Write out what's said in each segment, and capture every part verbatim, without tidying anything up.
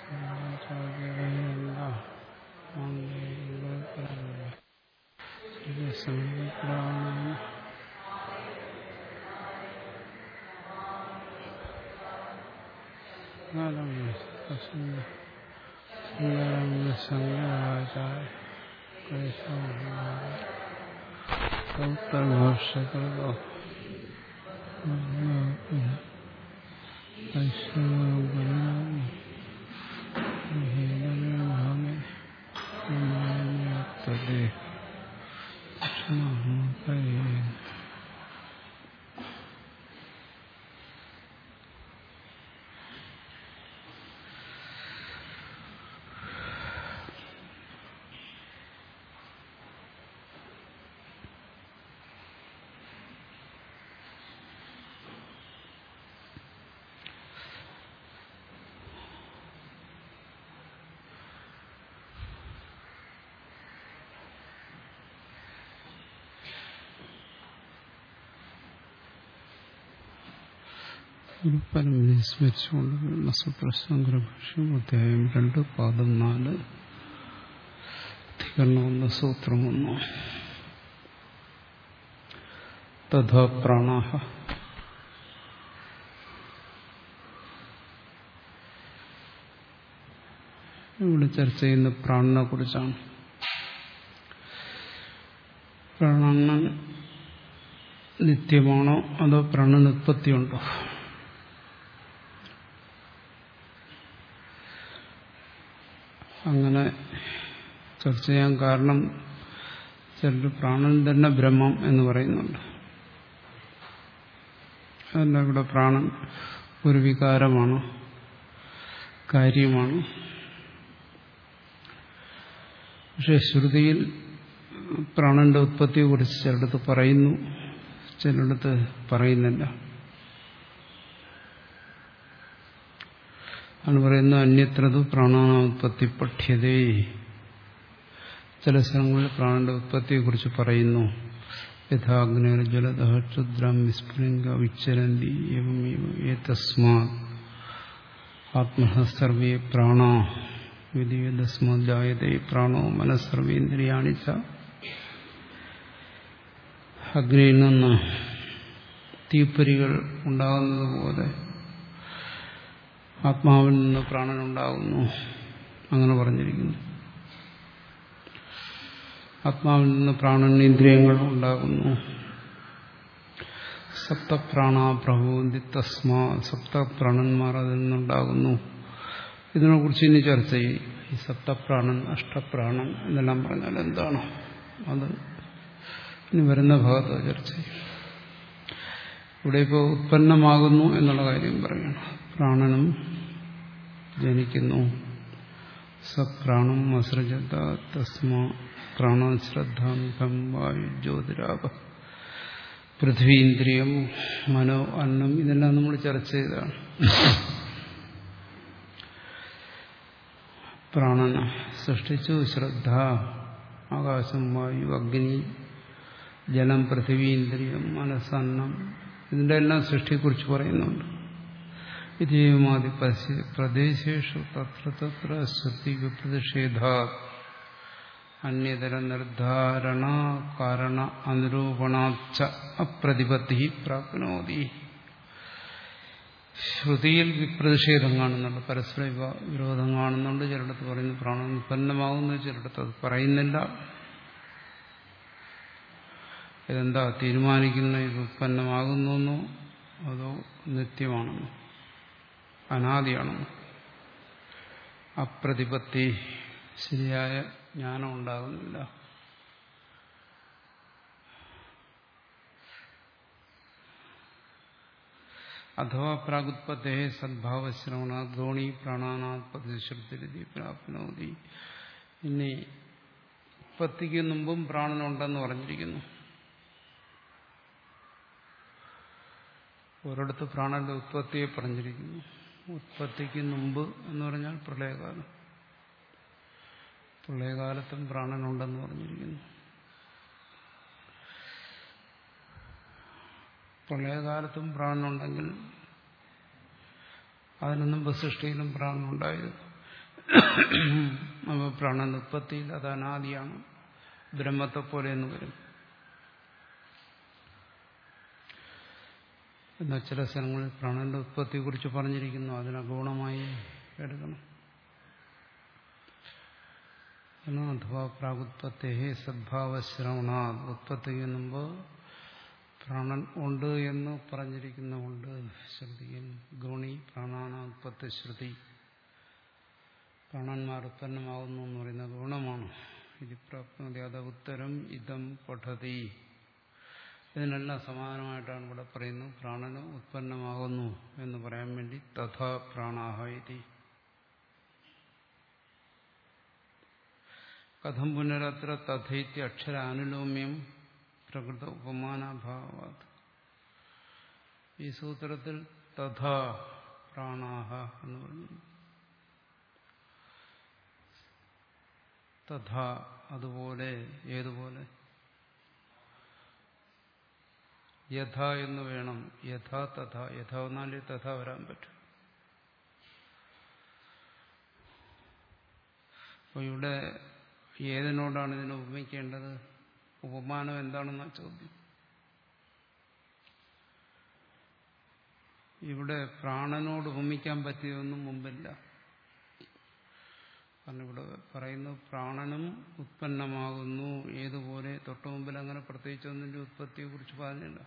ഉത്തരഭാഷകളോ പരമനെ സ്മരിച്ചുകൊണ്ട് സൂത്രശങ്കരഭാഷ്യം അധ്യായം രണ്ട് പാദം നാല് അധികരണം ഒന്ന് സൂത്രം ഒന്ന്. തഥാ പ്രാണാഹ ഇവിടെ ചർച്ച ചെയ്യുന്ന പ്രാണനെ കുറിച്ചാണ്. പ്രാണൻ നിത്യമാണോ അതോ പ്രാണന് ഉത്പത്തിയുണ്ടോ? അങ്ങനെ ചർച്ച ചെയ്യാൻ കാരണം ചിലർ പ്രാണൻ തന്നെ ബ്രഹ്മം എന്ന് പറയുന്നുണ്ട്. അതല്ല, ഇവിടെ പ്രാണൻ ഒരു വികാരമാണ്, കാര്യമാണ്. പക്ഷെ ശ്രുതിയിൽ പ്രാണന്റെ ഉത്പത്തിയെ കുറിച്ച് ചിലടത്ത് പറയുന്നു, ചിലടത്ത് പറയുന്നില്ല. ആണ് പറയുന്നത് അന്യത്രതു പ്രാണാനുത്പത്തി പഠ്യതേ. ചില സ്ഥലങ്ങളിൽ പ്രാണന്റെ ഉത്പത്തിയെ കുറിച്ച് പറയുന്നു. യഥാഗ്നേർ ജലദ ക്ഷുദ്രം വിസ്ഫുലിംഗ വിച്ചരന്തി ഏതസ്മാത് ആത്മഃ സർവേ പ്രാണാ വിധിയതസ്മാത് ജായതേ പ്രാണോ മനഃസർവേന്ദ്രിയാണി ച. അഗ്നിയിൽ നിന്ന് തീപ്പൊരികൾ ഉണ്ടാകുന്നത് പോലെ ആത്മാവിൽ നിന്ന് പ്രാണനുണ്ടാകുന്നു, അങ്ങനെ പറഞ്ഞിരിക്കുന്നു. ആത്മാവിൽ നിന്ന് പ്രാണന് ഇന്ദ്രിയങ്ങൾ ഉണ്ടാകുന്നു. സപ്തപ്രാണാ പ്രഭവന്തി തസ്മാ, സപ്തപ്രാണന്മാർ അതിൽ നിന്നുണ്ടാകുന്നു. ഇതിനെക്കുറിച്ച് ഇനി ചർച്ച ചെയ്യും. ഈ സപ്തപ്രാണൻ, അഷ്ടപ്രാണൻ എന്നെല്ലാം പറഞ്ഞാൽ എന്താണ്, അത് ഇനി വരുന്ന ഭാഗത്ത് ചർച്ച ചെയ്യും. ഇവിടെ ഇപ്പോൾ ഉത്പന്നമാകുന്നു എന്നുള്ള കാര്യം പറയണം. പ്രാണനും ജനിക്കുന്നു. സപ്രാണം അസൃജത തസ്മാ പ്രാണശ്രദ്ധാമുഖം വായു ജ്യോതിരാപ പൃഥ്വീന്ദ്രിയം മനോ അന്നം, ഇതെല്ലാം നമ്മൾ ചർച്ച ചെയ്തതാണ്. പ്രാണനെ സൃഷ്ടിച്ചു. ശ്രദ്ധ, ആകാശം, വായു, അഗ്നി, ജലം, പൃഥ്വീന്ദ്രിയം, മനസ്സന്നം, ഇതിന്റെ എല്ലാം സൃഷ്ടിയെക്കുറിച്ച് പറയുന്നുണ്ട്. ഇതേമാതി പ്രദേശേഷു തത്ര തത്ര ശ്രുതി വിപ്രതിഷേധാ അന്യതര നിർദ്ധാരണ കാരണ അനുരൂപണാച്ച അപ്രതിപത്തി പ്രാപ്നോതി. ശ്രുതിയിൽ വിപ്രതിഷേധം കാണുന്നുണ്ട്, പരസ്പര വിരോധം കാണുന്നുണ്ട്. ചിലയിടത്ത് പറയുന്നു പ്രാണൻ ഉത്പന്നമാകുന്നു, ചിലയിടത്ത് അത് പറയുന്നില്ല. ഇതെന്താ തീരുമാനിക്കുന്ന, ഇത് ഉത്പന്നമാകുന്നു അതോ നിത്യമാണെന്നോ അനാദിയാണെന്നോ? അപ്രതിപത്തി, ശരിയായ ജ്ഞാനം ഉണ്ടാകുന്നില്ല. അഥവാ പ്രാഗുത്പത്തേ സദ്ഭാവശ്രവണ ദ്രോണി പ്രാണാനാത്പത്തി ശ്രുതി പ്രാപ്നോതി. ഇനി ഉത്പത്തിക്ക് മുമ്പും പ്രാണനുണ്ടെന്ന് പറഞ്ഞിരിക്കുന്നു. ഒരിടത്ത് പ്രാണന്റെ ഉത്പത്തിയെ പറഞ്ഞിരിക്കുന്നു. ഉത്പത്തിക്ക് മുമ്പ് എന്ന് പറഞ്ഞാൽ പ്രളയകാലം. പ്രളയകാലത്തും പ്രാണനുണ്ടെന്ന് പറഞ്ഞിരിക്കുന്നു. പ്രളയകാലത്തും പ്രാണനുണ്ടെങ്കിൽ അതിനു മുമ്പ് സൃഷ്ടിയിലും പ്രാണനുണ്ടായിരുന്നു. അപ്പോൾ പ്രാണൻ ഉത്പത്തിയിൽ അത് അനാദിയാണ്, ബ്രഹ്മത്തെ പോലെ എന്ന് വരും. എന്നാൽ ചില സ്ഥലങ്ങളിൽ പ്രാണന്റെ ഉത്പത്തിയെക്കുറിച്ച് പറഞ്ഞിരിക്കുന്നു, അതിനെ ഗുണമായി എടുക്കണം. അഥവാ പ്രാഗുത്പത്തേ സദ്ഭാവശ്രവണ, ഉത്പത്തി എന്നുമ്പോൾ പ്രാണൻ ഉണ്ട് എന്ന് പറഞ്ഞിരിക്കുന്നുണ്ട്. ശ്രുതിയിൽ ഗുണി പ്രാണാന ഉത്പത്തി ശ്രുതി, പ്രാണന്മാർ ഉത്പന്നമാകുന്നു എന്ന് പറയുന്നത് ഗുണമാണ്. ഇത് പ്രാപ്തി അത് ഉത്തരം ഇതം പഠതി. ഇതിനെല്ലാം സമാനമായിട്ടാണ് ഇവിടെ പറയുന്നത്. പ്രാണന് ഉത്പന്നമാകുന്നു എന്ന് പറയാൻ വേണ്ടി തഥാ പ്രാണാഹ ഇതി. കഥം പുനരത്ര തഥൈത്യ അക്ഷര അനുലോമ്യം പ്രകൃത ഉപമാനാഭാവാത്. ഈ സൂത്രത്തിൽ തഥാ പ്രാണാഹ എന്ന് പറഞ്ഞു. തഥാ അതുപോലെ, ഏതുപോലെ? യഥ എന്ന് വേണം. യഥാ തഥാ, യഥ വന്നാലേ തഥാ വരാൻ പറ്റും. അപ്പോൾ ഇവിടെ ഏതിനോടാണ് ഇതിനെ ഉപമിക്കേണ്ടത്? ഉപമാനം എന്താണെന്ന ചോദ്യം. ഇവിടെ പ്രാണനോട് ഉപമിക്കാൻ പറ്റിയൊന്നും മുമ്പില്ല. കാരണം ഇവിടെ പറയുന്നു പ്രാണനും ഉത്പന്നമാകുന്നു. ഏതുപോലെ? തൊട്ടു മുമ്പിൽ അങ്ങനെ പ്രത്യേകിച്ചൊന്നിന്റെ ഉത്പത്തിയെ കുറിച്ച് പറഞ്ഞില്ല.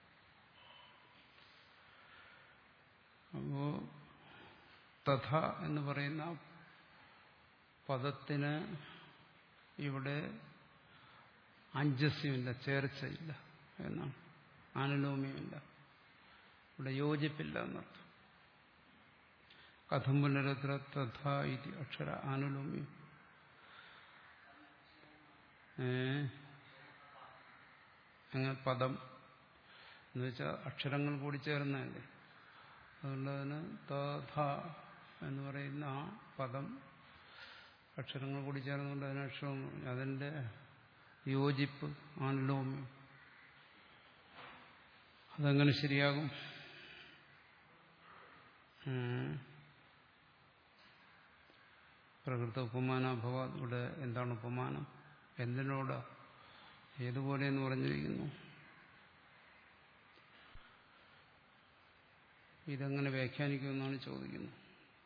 അപ്പോ തഥ എന്ന് പറയുന്ന പദത്തിന് ഇവിടെ അഞ്ചസ്യമില്ല, ചേർച്ചയില്ല എന്നാണ്. ആനുലോമ്യമില്ല, ഇവിടെ യോജിപ്പില്ല എന്നർത്ഥം. കഥം പുനരത്ര തഥാ ഇതി അക്ഷര ആനുലോമ്യം. അങ്ങനെ പദം എന്ന് വെച്ചാൽ അക്ഷരങ്ങൾ കൂടി ചേർന്നതല്ലേ. അതുകൊണ്ട് അതിന് തഥാ എന്ന് പറയുന്ന ആ പദം അക്ഷരങ്ങൾ കൂടി ചേർന്നുകൊണ്ട് അതിന് അക്ഷരം, അതിന്റെ യോജിപ്പ് ആനുലോമ്യം. അതെങ്ങനെ ശരിയാകും? പ്രകൃത ഉപമാനാഭവ. ഇവിടെ എന്താണ് ഉപമാനം? എന്തിനോട്? ഏതുപോലെ എന്ന് പറഞ്ഞിരിക്കുന്നു. ഇതെങ്ങനെ വ്യാഖ്യാനിക്കുമെന്നാണ് ചോദിക്കുന്നത്.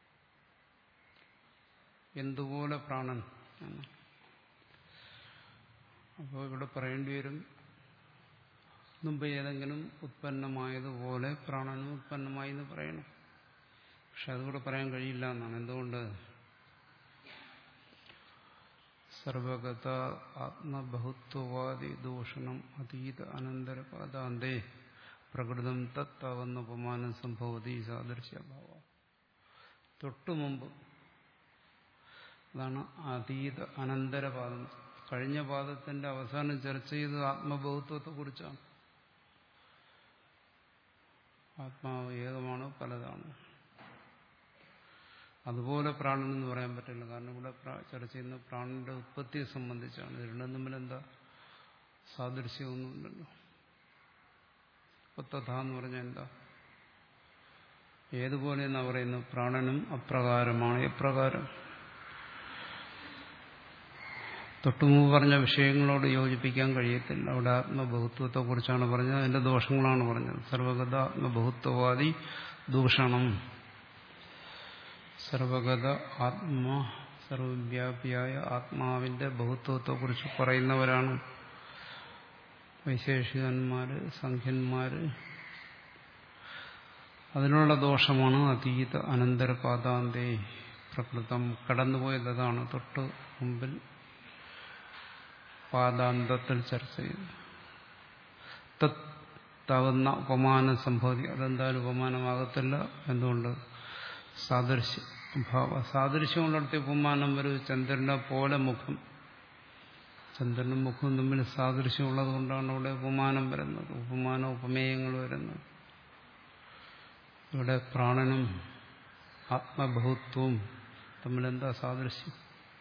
എന്തുപോലെ പ്രാണൻ എന്ന്. അപ്പോൾ ഇവിടെ പറയേണ്ടി വരും, മുമ്പ് ഏതെങ്കിലും ഉത്പന്നമായതുപോലെ പ്രാണനും ഉത്പന്നമായി എന്ന് പറയണം. പക്ഷെ അതുകൂടെ പറയാൻ കഴിയില്ല എന്നാണ്. എന്തുകൊണ്ട്? സർവഗത ആത്മബഹുത്വവാദി ദൂഷണം അതീത അനന്തരപാദാന്തേ പ്രകൃതം തത്താവുന്ന ഉപമാനം സംഭവതി സാദൃശ്യഭാവ. തൊട്ടു മുമ്പ്, അതാണ് അതീത അനന്തരപാദം. കഴിഞ്ഞ പാദത്തിന്റെ അവസാനം ചർച്ച ചെയ്തത് ആത്മബഹുത്വത്തെ കുറിച്ചാണ്. ആത്മാവ് ഏകമാണോ പലതാണോ? അതുപോലെ പ്രാണൻ എന്ന് പറയാൻ പറ്റില്ല. കാരണം ഇവിടെ ചർച്ച ചെയ്യുന്ന പ്രാണന്റെ ഉത്പത്തിയെ സംബന്ധിച്ചാണ്. രണ്ടും തമ്മിൽ എന്താ സാദൃശ്യമൊന്നുമില്ലല്ലോ. തഥാ എന്ന് പറഞ്ഞാൽ എന്താ? ഏതുപോലെ എന്നാ പറയുന്നത്? പ്രാണനും അപ്രകാരമാണ്. എപ്രകാരം? തൊട്ടുമുമ്പ് പറഞ്ഞ വിഷയങ്ങളോട് യോജിപ്പിക്കാൻ കഴിയത്തില്ല. അവിടെ ആത്മബഹുത്വത്തെ കുറിച്ചാണ് പറഞ്ഞത്, അതിന്റെ ദോഷങ്ങളാണ് പറഞ്ഞത്. സർവഗത ആത്മബഹുത്വവാദി ദൂഷണം. സർവഗത ആത്മ സർവവ്യാപിയായ ആത്മാവിന്റെ ബഹുത്വത്തെ കുറിച്ച് പറയുന്നവരാണ് വൈശേഷികന്മാര്, സംഖ്യന്മാര്. അതിനുള്ള ദോഷമാണ് അതീത അനന്തരപാദാന്തേ പ്രകൃതം. കടന്നുപോയത് അതാണ്. തൊട്ട് മുമ്പിൽ പാദാന്തത്തിൽ ചർച്ച ചെയ്തു. തത്താവുന്ന ഉപമാനം സംഭവതി. അതെന്തായാലും ഉപമാനമാകത്തില്ല. എന്തുകൊണ്ട്? സാദൃശ്യ ഭാവ. സാദൃശ്യമുള്ളിടത്ത് ഉപമാനം വരും. ചന്ദ്രനെ പോലെ മുഖം, ചന്ദ്രനും മുഖവും തമ്മിൽ സാദൃശ്യമുള്ളത് കൊണ്ടാണ് ഇവിടെ ഉപമാനം വരുന്നത്, ഉപമാന ഉപമേയങ്ങൾ വരുന്നത്. ഇവിടെ പ്രാണനും ആത്മബഹുത്വവും തമ്മിലെന്താ സാദൃശ്യം?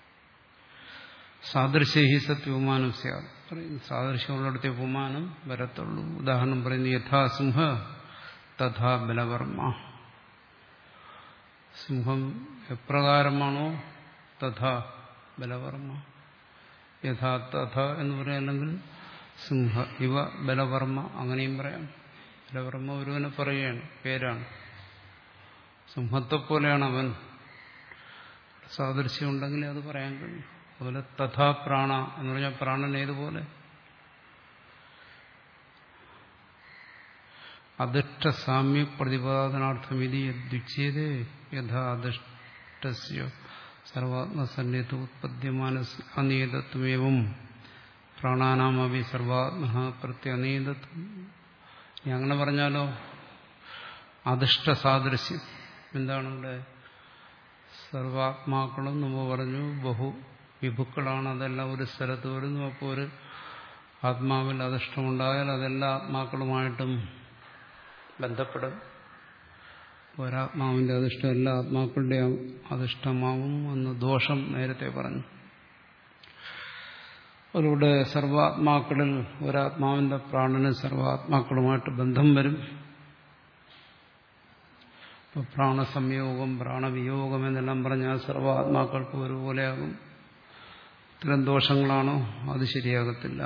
സാദൃശ്യ ഹി സത്യോപമാനം സ്യാത്. സാദൃശ്യമുള്ളിടത്തെ ഉപമാനം വരത്തുള്ളൂ. ഉദാഹരണം പറയുന്നു, യഥാ സിംഹ തഥാ ബലവർമ്മ. സിംഹം എപ്രകാരമാണോ തഥാ ബലവർമ്മ. യഥാ തഥ എന്ന് പറയാം, അല്ലെങ്കിൽ സിംഹ ഇവ ബലവർമ്മ അങ്ങനെയും പറയാം. ബലവർമ്മ ഒരുവനെ പറയുകയാണ്, പേരാണ്. സിംഹത്തെപ്പോലെയാണ് അവൻ. സാദൃശ്യം ഉണ്ടെങ്കിൽ അത് പറയാൻ കഴിയും. അതുപോലെ തഥാ പ്രാണ എന്ന് പറഞ്ഞാൽ പ്രാണൻ ഏതുപോലെ. അധിഷ്ഠസാമ്യ പ്രതിപാദനാർത്ഥമിതി യദ്വിച്ഛേദേ യഥാ അധിഷ്ഠസ്യ സർവാത്മസന്നിധ ഉത്പദ്യമാനസ് അനീതത്വമേവം പ്രാണാനാമപി സർവാത്മ പ്രത്യനീതത്വം. ഇനി അങ്ങനെ പറഞ്ഞാലോ, അധിഷ്ഠസാദൃശ്യം എന്താണ് ഇവിടെ? സർവാത്മാക്കളും നമ്മൾ പറഞ്ഞു ബഹു വിഭുക്കളാണ്, അതെല്ലാം ഒരു സ്ഥലത്ത് വരുന്നു. അപ്പോൾ ഒരു ആത്മാവിൽ അധിഷ്ഠമുണ്ടായാൽ അതെല്ലാ ആത്മാക്കളുമായിട്ടും ബന്ധപ്പെടും. ഒരാത്മാവിന്റെ അധിഷ്ഠം എല്ലാ ആത്മാക്കളുടെയും അധിഷ്ഠമാവും എന്ന് ദോഷം നേരത്തെ പറഞ്ഞു. അതിലൂടെ സർവാത്മാക്കളിൽ ഒരാത്മാവിന്റെ പ്രാണന് സർവാത്മാക്കളുമായിട്ട് ബന്ധം വരും. ഇപ്പൊ പ്രാണസംയോഗം, പ്രാണവിയോഗം എന്നെല്ലാം പറഞ്ഞാൽ സർവാത്മാക്കൾക്ക് ഒരുപോലെയാകും. ഇത്തരം ദോഷങ്ങളാണോ? അത് ശരിയാകത്തില്ല.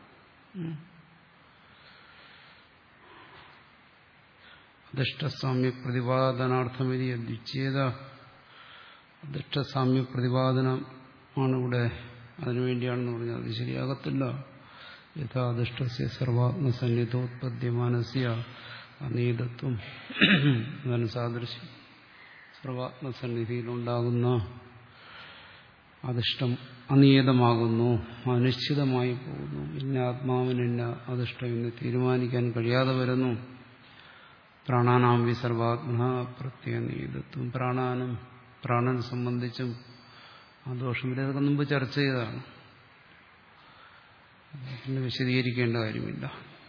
അധിഷ്ഠസാമ്യ പ്രതിപാദനാർത്ഥമിതി യദ്വിച്ഛേദ. അധിഷ്ഠസാമ്യ പ്രതിപാദനമാണ് ഇവിടെ, അതിനുവേണ്ടിയാണെന്ന് പറഞ്ഞാൽ അത് ശരിയാകത്തില്ല. യഥാ അധിഷ്ഠസ്യ സർവാത്മസന്നിധോത്പദ്യമാനസ്യ അനീതത്വം. അതാണ് സാദൃശ്യം. സർവാത്മസന്നിധിയിലുണ്ടാകുന്ന അധിഷ്ഠം അനിയതമാകുന്നു, അനിശ്ചിതമായി പോകുന്നു. ഇന്ന ആത്മാവിന് ഇന്ന അധിഷ്ഠം എന്ന് തീരുമാനിക്കാൻ കഴിയാതെ വരുന്നു. പ്രാണാനാം വി സർവാത്മ പ്രത്യനീതത്വം. പ്രാണാനും പ്രാണനെ സംബന്ധിച്ചും ആ ദോഷം ഇതൊക്കെ മുമ്പ് ചർച്ച ചെയ്തതാണ്, പിന്നെ വിശദീകരിക്കേണ്ട കാര്യമില്ല.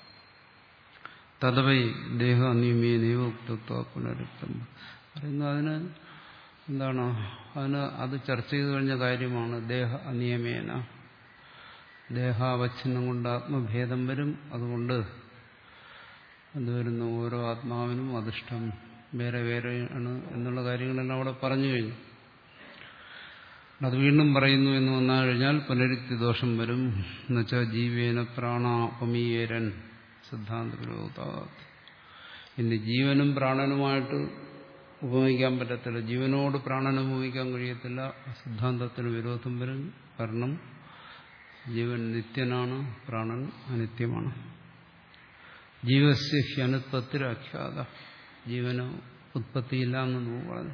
തദവൈ ദേഹ അനിയമേ നൈവോക്തത്വ പുനരുക്തം പറയുന്നു. അതിന് എന്താണ്? അതിന് അത് ചർച്ച ചെയ്തു കഴിഞ്ഞ കാര്യമാണ്. ദേഹ അനിയമേന, ദേഹാവച്ഛിന്നം കൊണ്ട് ആത്മഭേദം വരും. അതുകൊണ്ട് എന്തുവരുന്നു? ഓരോ ആത്മാവിനും അധിഷ്ഠം വേറെ വേറെയാണ് എന്നുള്ള കാര്യങ്ങളെല്ലാം അവിടെ പറഞ്ഞു കഴിഞ്ഞു. അത് വീണ്ടും പറയുന്നു എന്ന് വന്നു കഴിഞ്ഞാൽ പുനരുക്തി ദോഷം വരും. എന്നുവെച്ചാൽ ജീവേന പ്രാണാപമീയരൻ സിദ്ധാന്ത വിരോധാത്. ഇനി ജീവനും പ്രാണനുമായിട്ട് ഉപമിക്കാൻ പറ്റത്തില്ല, ജീവനോട് പ്രാണനെ ഉപമിക്കാൻ കഴിയത്തില്ല. സിദ്ധാന്തത്തിന് വിരോധം വരും. കാരണം ജീവൻ നിത്യനാണ്, പ്രാണൻ അനിത്യമാണ്. ജീവസ്യ ഹ്യനുത്പത്തിരാഖ്യാത. ജീവന് ഉത്പത്തിയില്ല എന്ന് നമ്മൾ പറഞ്ഞു.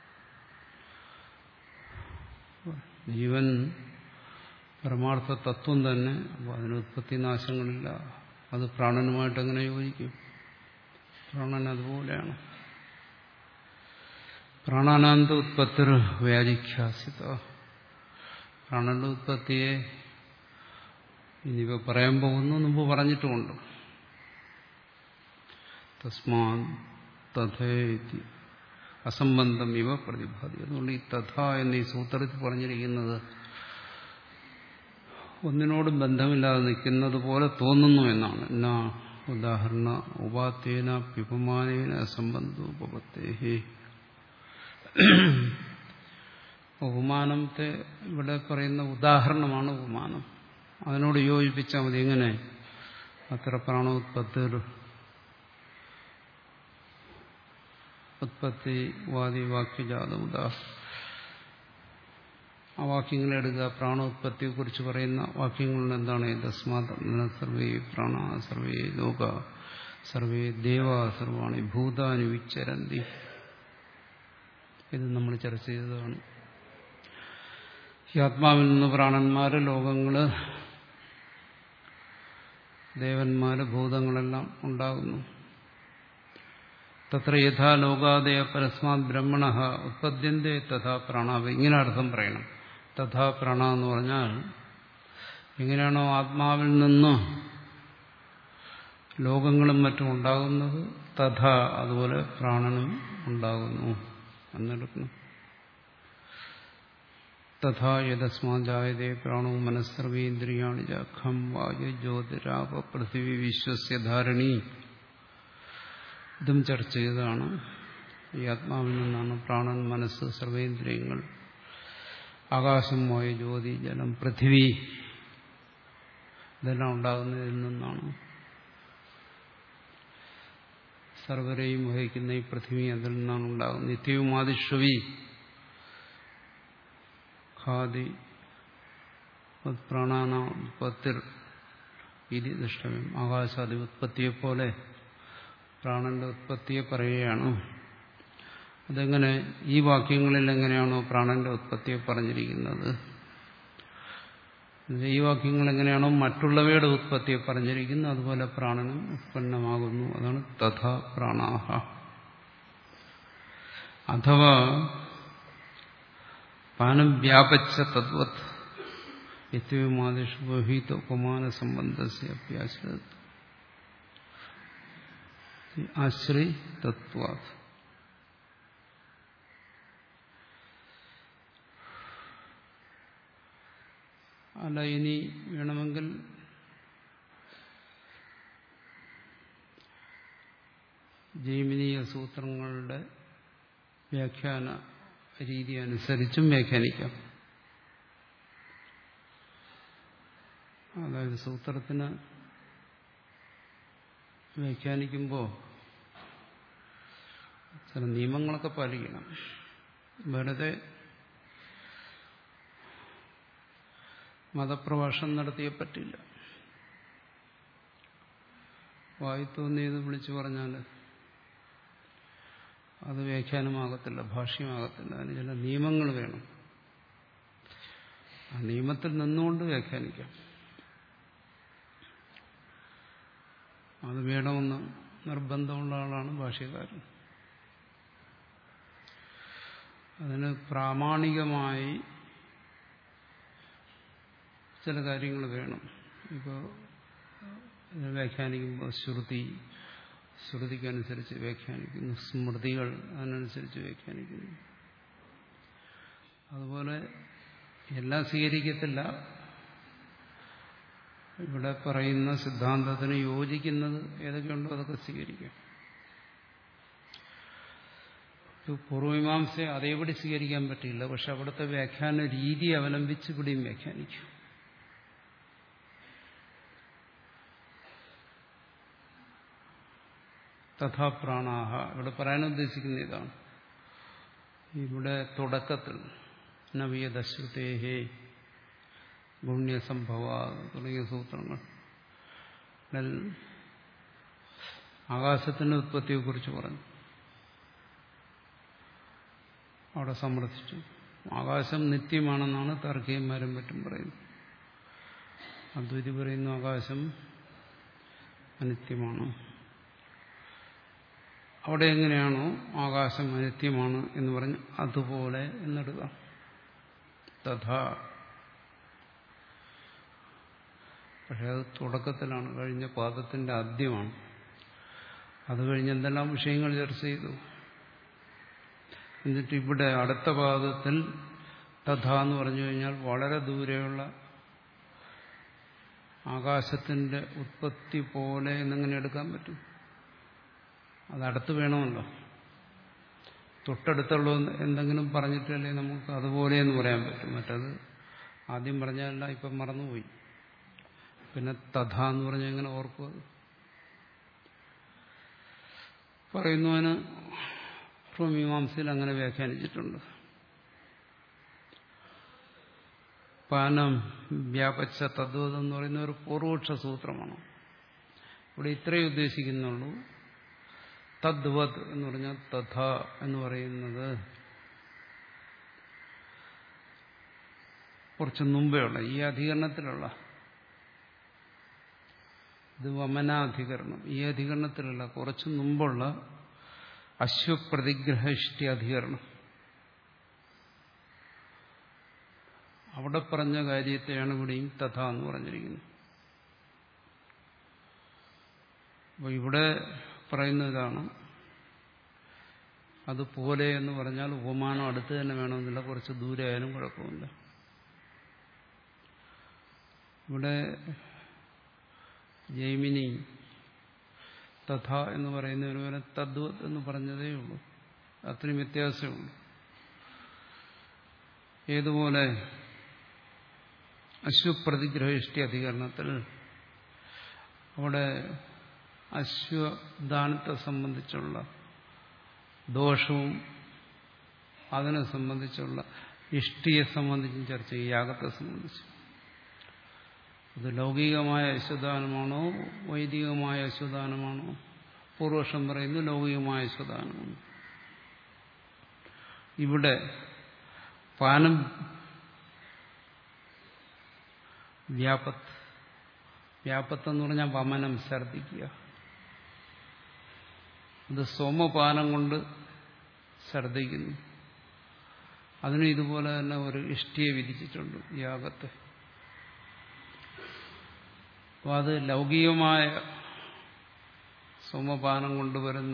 ജീവൻ പരമാർത്ഥ തത്വം തന്നെ, അപ്പോൾ അതിന് ഉത്പത്തി നാശങ്ങളില്ല. അത് പ്രാണനുമായിട്ട് എങ്ങനെ യോജിക്കും? പ്രാണൻ അതുപോലെയാണ്. പ്രാണാനാന്ത ഉത്പത്തിർ വ്യാജിഖ്യാസിത. പ്രാണന്റെ ഉത്പത്തിയെ ഇനിയിപ്പോൾ പറയാൻ പോകുന്നു, മുമ്പ് പറഞ്ഞിട്ടുമുണ്ട്. തസ്മാ തഥേതി അസംബന്ധം ഇവ പ്രതിഭാതി. അതുകൊണ്ട് ഈ തഥ എന്നീ സൂത്രത്തിൽ പറഞ്ഞിരിക്കുന്നത് ഒന്നിനോടും ബന്ധമില്ലാതെ നിൽക്കുന്നത് പോലെ തോന്നുന്നു എന്നാണ്. എന്നാ ഉദാഹരണ ഉപാത്തേന പിപമാനേന സംബന്ധോപപത്തേഹി. ഉപമാനത്തെ ഇവിടെ പറയുന്ന ഉദാഹരണമാണ് ഉപമാനം. അതിനോട് യോജിപ്പിച്ചാൽ മതി. എങ്ങനെ? അത്ര പ്രാണോത്പത്തി ഉത്പത്തി വാദി വാക്യജാതം ഉദാഹരണം. ആ വാക്യങ്ങളെ എടുക്കുക. പ്രാണോത്പത്തിയെ കുറിച്ച് പറയുന്ന വാക്യങ്ങളിൽ എന്താണ്? തസ്മാത് സർവേ പ്രാണ സർവേ ലോക സർവേ ദേവ സർവാണി ഭൂതാനി വിച്ചരന്തി. ഇത് നമ്മൾ ചർച്ച ചെയ്തതാണ്. ഈ ആത്മാവിൽ നിന്ന് പ്രാണന്മാര്, ലോകങ്ങള്, ദേവന്മാര്, ഭൂതങ്ങളെല്ലാം ഉണ്ടാകുന്നു. തത്ര യഥാ ലോകാദയ പരസ്മാത് ബ്രഹ്മണ ഉത്പദ്യന്തേ തഥാ പ്രാണാവ്. ഇങ്ങനെ അർത്ഥം പറയണം. തഥാ പ്രാണ എന്ന് പറഞ്ഞാൽ എങ്ങനെയാണോ ആത്മാവിൽ നിന്ന് ലോകങ്ങളും മറ്റും ഉണ്ടാകുന്നത്, തഥാ അതുപോലെ പ്രാണനും ഉണ്ടാകുന്നു എന്നെടുക്കണം. തഥാ യതസ്മാജായതേ പ്രാണോ മനസ്സർവേന്ദ്രിയാണി ച ഖം വായു ജ്യോതിരാപ പൃഥിവി വിശ്വസ്യ ധാരണി. ഇതും ചർച്ച ചെയ്തതാണ്. ഈ ആത്മാവിൽ നിന്നാണ് പ്രാണൻ, മനസ്സ്, സർവേന്ദ്രിയങ്ങൾ, ആകാശം, വായു, ജ്യോതി, ജലം, പൃഥിവി ഇതെല്ലാം ഉണ്ടാകുന്നതിൽ നിന്നാണ്. സർവരെയും വഹിക്കുന്ന ഈ പൃഥിവി അതിൽ നിന്നാണ് ഉണ്ടാകുന്നത്. നിത്യവും ആദിശ്വവി ഖാദി പ്രാണാനാപത്തിർ ഇതി ദൃഷ്ടവ്യം. ആകാശാദി ഉത്പത്തിയെപ്പോലെ പ്രാണന്റെ ഉത്പത്തിയെ പറയുകയാണ്. അതെങ്ങനെ? ഈ വാക്യങ്ങളിൽ എങ്ങനെയാണോ പ്രാണന്റെ ഉത്പത്തിയെ പറഞ്ഞിരിക്കുന്നത്, ഈ വാക്യങ്ങൾ എങ്ങനെയാണോ മറ്റുള്ളവയുടെ ഉത്പത്തിയെ പറഞ്ഞിരിക്കുന്നത്, അതുപോലെ പ്രാണനും ഉത്പന്നമാകുന്നു. അതാണ് തഥാ പ്രാണാഹ. അഥവാ പാനം വ്യാപച്ച തദ്വത് യത്വമാദിഷു ബഹീത ഉപമാന സംബന്ധസ്യ അപ്യാശ്രിതത്വം ആശ്രിതത്വാത്. അല്ല, ഇനി വേണമെങ്കിൽ ജൈമിനീയ സൂത്രങ്ങളുടെ വ്യാഖ്യാന രീതി അനുസരിച്ചും വ്യാഖ്യാനിക്കാം. അതായത് സൂത്രത്തിന് വ്യാഖ്യാനിക്കുമ്പോൾ ചില നിയമങ്ങളൊക്കെ പാലിക്കണം. വെറുതെ മതപ്രഭാഷണം നടത്തിയേ പറ്റില്ല. വായി തോന്നിയത് വിളിച്ചു പറഞ്ഞാൽ അത് വ്യാഖ്യാനമാകത്തില്ല, ഭാഷ്യമാകത്തില്ല. അതിന് ചില നിയമങ്ങൾ വേണം. ആ നിയമത്തിൽ നിന്നുകൊണ്ട് വ്യാഖ്യാനിക്കാം. അത് വേണമെന്ന് നിർബന്ധമുള്ള ആളാണ് ഭാഷ്യകാരൻ. അതിന് പ്രാമാണികമായി ചില കാര്യങ്ങൾ വേണം. ഇപ്പോൾ വ്യാഖ്യാനിക്കുമ്പോൾ ശ്രുതി, ശ്രുതിക്കനുസരിച്ച് വ്യാഖ്യാനിക്കുന്നു, സ്മൃതികൾ അതിനനുസരിച്ച് വ്യാഖ്യാനിക്കുന്നു. അതുപോലെ എല്ലാം സ്വീകരിക്കത്തില്ല. ഇവിടെ പറയുന്ന സിദ്ധാന്തത്തിന് യോജിക്കുന്നത് ഏതൊക്കെയുണ്ടോ അതൊക്കെ സ്വീകരിക്കാം. പൂർവമീമാംസയെ അതേപടി സ്വീകരിക്കാൻ പറ്റില്ല. പക്ഷെ അവിടുത്തെ വ്യാഖ്യാന രീതി അവലംബിച്ച് ഇവിടെയും വ്യാഖ്യാനിക്കും. തഥാ പ്രാണാഹ ഇവിടെ പറയാൻ ഉദ്ദേശിക്കുന്ന ഇതാണ്. ഇവിടെ തുടക്കത്തിൽ നവ്യദശ്രുതേഹേ ഗുണ്യസംഭവ തുടങ്ങിയ സൂത്രങ്ങൾ ആകാശത്തിന്റെ ഉത്പത്തിയെക്കുറിച്ച് പറഞ്ഞു. അവിടെ സമർത്ഥിച്ചു ആകാശം നിത്യമാണെന്നാണ് താർക്കികന്മാരും മറ്റും പറയുന്നത്. അദ്വൈതി പറയുന്നു ആകാശം അനിത്യമാണ്. അവിടെ എങ്ങനെയാണോ ആകാശം അനിത്യമാണ് എന്ന് പറഞ്ഞ് അതുപോലെ എന്നിടുക. തഥാ. പക്ഷെ അത് തുടക്കത്തിലാണ്, കഴിഞ്ഞ പാദത്തിന്റെ ആദ്യമാണ്. അത് കഴിഞ്ഞ് എന്തെല്ലാം വിഷയങ്ങൾ ചർച്ച ചെയ്തു. എന്നിട്ട് ഇവിടെ അടുത്ത പാദത്തിൽ തഥാ എന്ന് പറഞ്ഞു കഴിഞ്ഞാൽ വളരെ ദൂരെയുള്ള ആകാശത്തിന്റെ ഉത്പത്തി പോലെ എന്നെങ്ങനെ എടുക്കാൻ പറ്റും? അതടുത്ത് വേണമല്ലോ. തൊട്ടടുത്തുള്ള എന്തെങ്കിലും പറഞ്ഞിട്ടല്ലേ നമുക്ക് അതുപോലെ എന്ന് പറയാൻ പറ്റും. മറ്റത് ആദ്യം പറഞ്ഞല്ല, ഇപ്പം മറന്നുപോയി. പിന്നെ തഥാ എന്ന് പറഞ്ഞാൽ എങ്ങനെ ഓർക്കുക? പറയുന്നവന് മീമാംസയിൽ അങ്ങനെ വ്യാഖ്യാനിച്ചിട്ടുണ്ട്. പാനം വ്യാപച്ച തദ്വത് എന്ന് പറയുന്ന ഒരു പൂർവോക്ഷ സൂത്രമാണ്. ഇവിടെ ഇത്രയും ഉദ്ദേശിക്കുന്നുള്ളൂ. തദ്വത് എന്ന് പറഞ്ഞാൽ തഥാ എന്ന് പറയുന്നത് കുറച്ച് മുമ്പേയുള്ള ഈ അധികരണത്തിലുള്ള, ഇത് വമനാധികരണം, ഈ അധികരണത്തിലുള്ള കുറച്ച് മുമ്പുള്ള അശ്വപ്രതിഗ്രഹഷ്ടി അധികരണം, അവിടെ പറഞ്ഞ കാര്യത്തെയാണ് ഇവിടെയും തഥാ എന്ന് പറഞ്ഞിരിക്കുന്നത്. അപ്പോൾ ഇവിടെ പറയുന്നതാണ് അതുപോലെ എന്ന് പറഞ്ഞാൽ ഉപമാനം അടുത്ത് തന്നെ വേണമെന്നില്ല, കുറച്ച് ദൂരെ ആയാലും കുഴപ്പമില്ല. ഇവിടെ ജൈമിനി തഥാ എന്ന് പറയുന്നതിന് പോലെ തദ്വത് എന്ന് പറഞ്ഞതേ ഉള്ളൂ. അത്രയും വ്യത്യാസമേ ഉള്ളൂ. ഏതുപോലെ അശ്വപ്രതിഗ്രഹിഷ്ടി അധികരണത്തിൽ അവിടെ അശ്വദാനത്തെ സംബന്ധിച്ചുള്ള ദോഷവും അതിനെ സംബന്ധിച്ചുള്ള ഇഷ്ടിയെ സംബന്ധിച്ചും ചർച്ച ചെയ്യും. യാഗത്തെ സംബന്ധിച്ച് അത് ലൗകികമായ അശ്വദാനമാണോ വൈദികമായ അശ്വദാനമാണോ? പൂർവക്ഷം പറയുന്നത് ലൗകികമായ അശ്വദാനമാണ്. ഇവിടെ പാനം വ്യാപത്ത് വ്യാപത്ത് എന്ന് പറഞ്ഞാൽ വമനം, ഛർദിക്കുക. അത് സോമപാനം കൊണ്ട് ഛർദിക്കുന്നു. അതിന് ഇതുപോലെ തന്നെ ഒരു ഇഷ്ടിയെ വിധിച്ചിട്ടുണ്ട് യാഗത്തെ. അപ്പോൾ അത് ലൗകികമായ സോമപാനം കൊണ്ടുവരുന്ന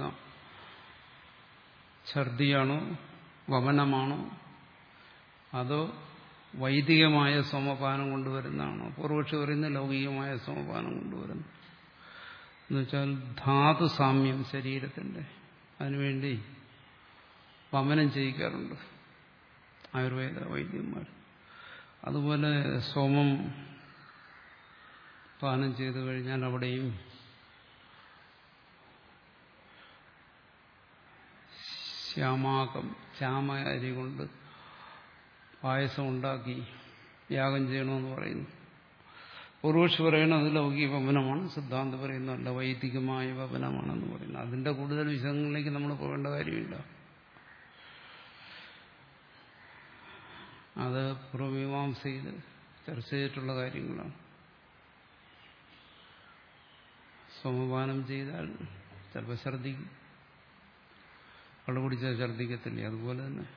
ഛർദിയാണോ വമനമാണോ, അതോ വൈദികമായ സോമപാനം കൊണ്ടുവരുന്നതാണോ? പൂർവക്ഷി പറയുന്ന ലൗകികമായ സോമപാനം കൊണ്ടുവരുന്നു എന്നുവെച്ചാൽ ധാതു സാമ്യം ശരീരത്തിന്റെ, അതിനുവേണ്ടി വമനം ചെയ്യിക്കാറുണ്ട് ആയുർവേദ വൈദ്യന്മാർ. അതുപോലെ സോമം പാനം ചെയ്തു കഴിഞ്ഞാൽ അവിടെയും ശ്യാമാകം ശ്യാമ അരി കൊണ്ട് പായസം ഉണ്ടാക്കി യാഗം ചെയ്യണമെന്ന് പറയുന്നു. പൂർവക്ഷി പറയുന്നത് അത് ലൗകിക വപനമാണ്, സിദ്ധാന്തം പറയുന്നതല്ല വൈദികമായ വപനമാണെന്ന് പറയുന്നത്. അതിന്റെ കൂടുതൽ വിശദങ്ങളിലേക്ക് നമ്മൾ പോകേണ്ട കാര്യമില്ല. അത് പൂർവമീമാംസയിൽ ചർച്ച ചെയ്തിട്ടുള്ള കാര്യങ്ങളാണ്. സോമപാനം ചെയ്താൽ ചിലപ്പോൾ ഛർദിക്കും, കള്ളു കുടിച്ചാൽ ഛർദിക്കത്തില്ലേ, അതുപോലെ തന്നെ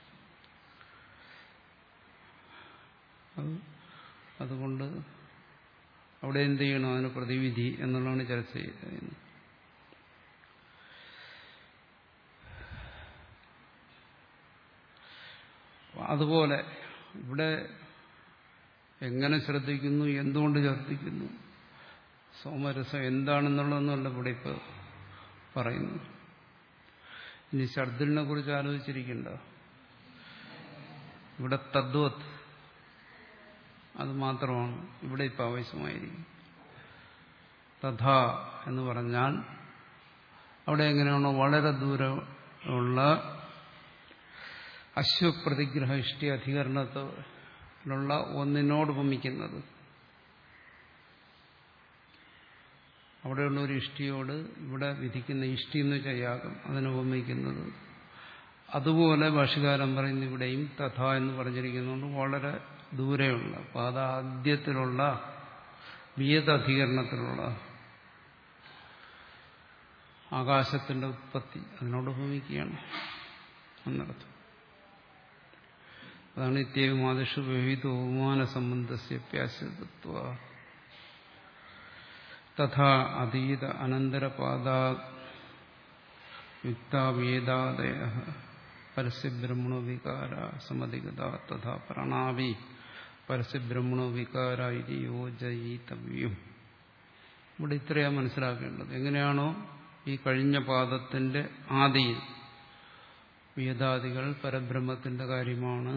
അത് അതുകൊണ്ട് അവിടെ എന്ത് ചെയ്യണം, അതിന് പ്രതിവിധി എന്നുള്ളതാണ് ചർച്ച ചെയ്യുന്നത്. അതുപോലെ ഇവിടെ എങ്ങനെ ശ്രദ്ധിക്കുന്നു, എന്തുകൊണ്ട് ഛർദിക്കുന്നു, സോമരസം എന്താണെന്നുള്ളതെന്നല്ല ഇവിടെ ഇപ്പോൾ പറയുന്നു. ഇനി ഛർദിലിനെ കുറിച്ച് ആലോചിച്ചിരിക്കണ്ട. ഇവിടെ തദ്വത് അത് മാത്രമാണ് ഇവിടെ ഇപ്പം ആവശ്യമായിരിക്കും. തഥാ എന്ന് പറഞ്ഞാൽ അവിടെ എങ്ങനെയാണോ വളരെ ദൂരമുള്ള അശ്വപ്രതിഗ്രഹ ഇഷ്ടി അധികരണത്തിലുള്ള ഒന്നിനോട് ഉപമിക്കുന്നത്, അവിടെയുള്ള ഒരു ഇഷ്ടിയോട് ഇവിടെ വിധിക്കുന്ന ഇഷ്ടി എന്ന് വെച്ചാൽ യാഗം, അതിനെ ഉപമിക്കുന്നത്. അതുപോലെ ഭാഷ്യകാരൻ പറയുന്ന ഇവിടെയും തഥാ എന്ന് പറഞ്ഞിരിക്കുന്നുണ്ട് വളരെ ദൂരെയുള്ള പാദാദ്യത്തിലുള്ള വിയതധികരണത്തിലുള്ള ആകാശത്തിന്റെ ഉത്പത്തി അതിനോട് ഉപമിക്കുകയാണ് എന്നർത്ഥം. അതാണ് നിത്യവും ആദിഷു വിവിധ ഉപമാന സംബന്ധസ്യപ്യാസ്യത്വ തഥാ അതീത അനന്തരപാദാ യുക്താവേദാദയ പരസ്യബ്രഹ്മണോ വികാര സമധികത തഥാ പ്രണാവി പരസ്യബ്രഹ്മണോ വികാര ഇതി യോജയിതവ്യം. ഇവിടെ ഇത്രയാണ് മനസ്സിലാക്കേണ്ടത്. എങ്ങനെയാണോ ഈ കഴിഞ്ഞ പാദത്തിന്റെ ആദിയിൽ വേദാദികൾ പരബ്രഹ്മത്തിന്റെ കാര്യമാണ്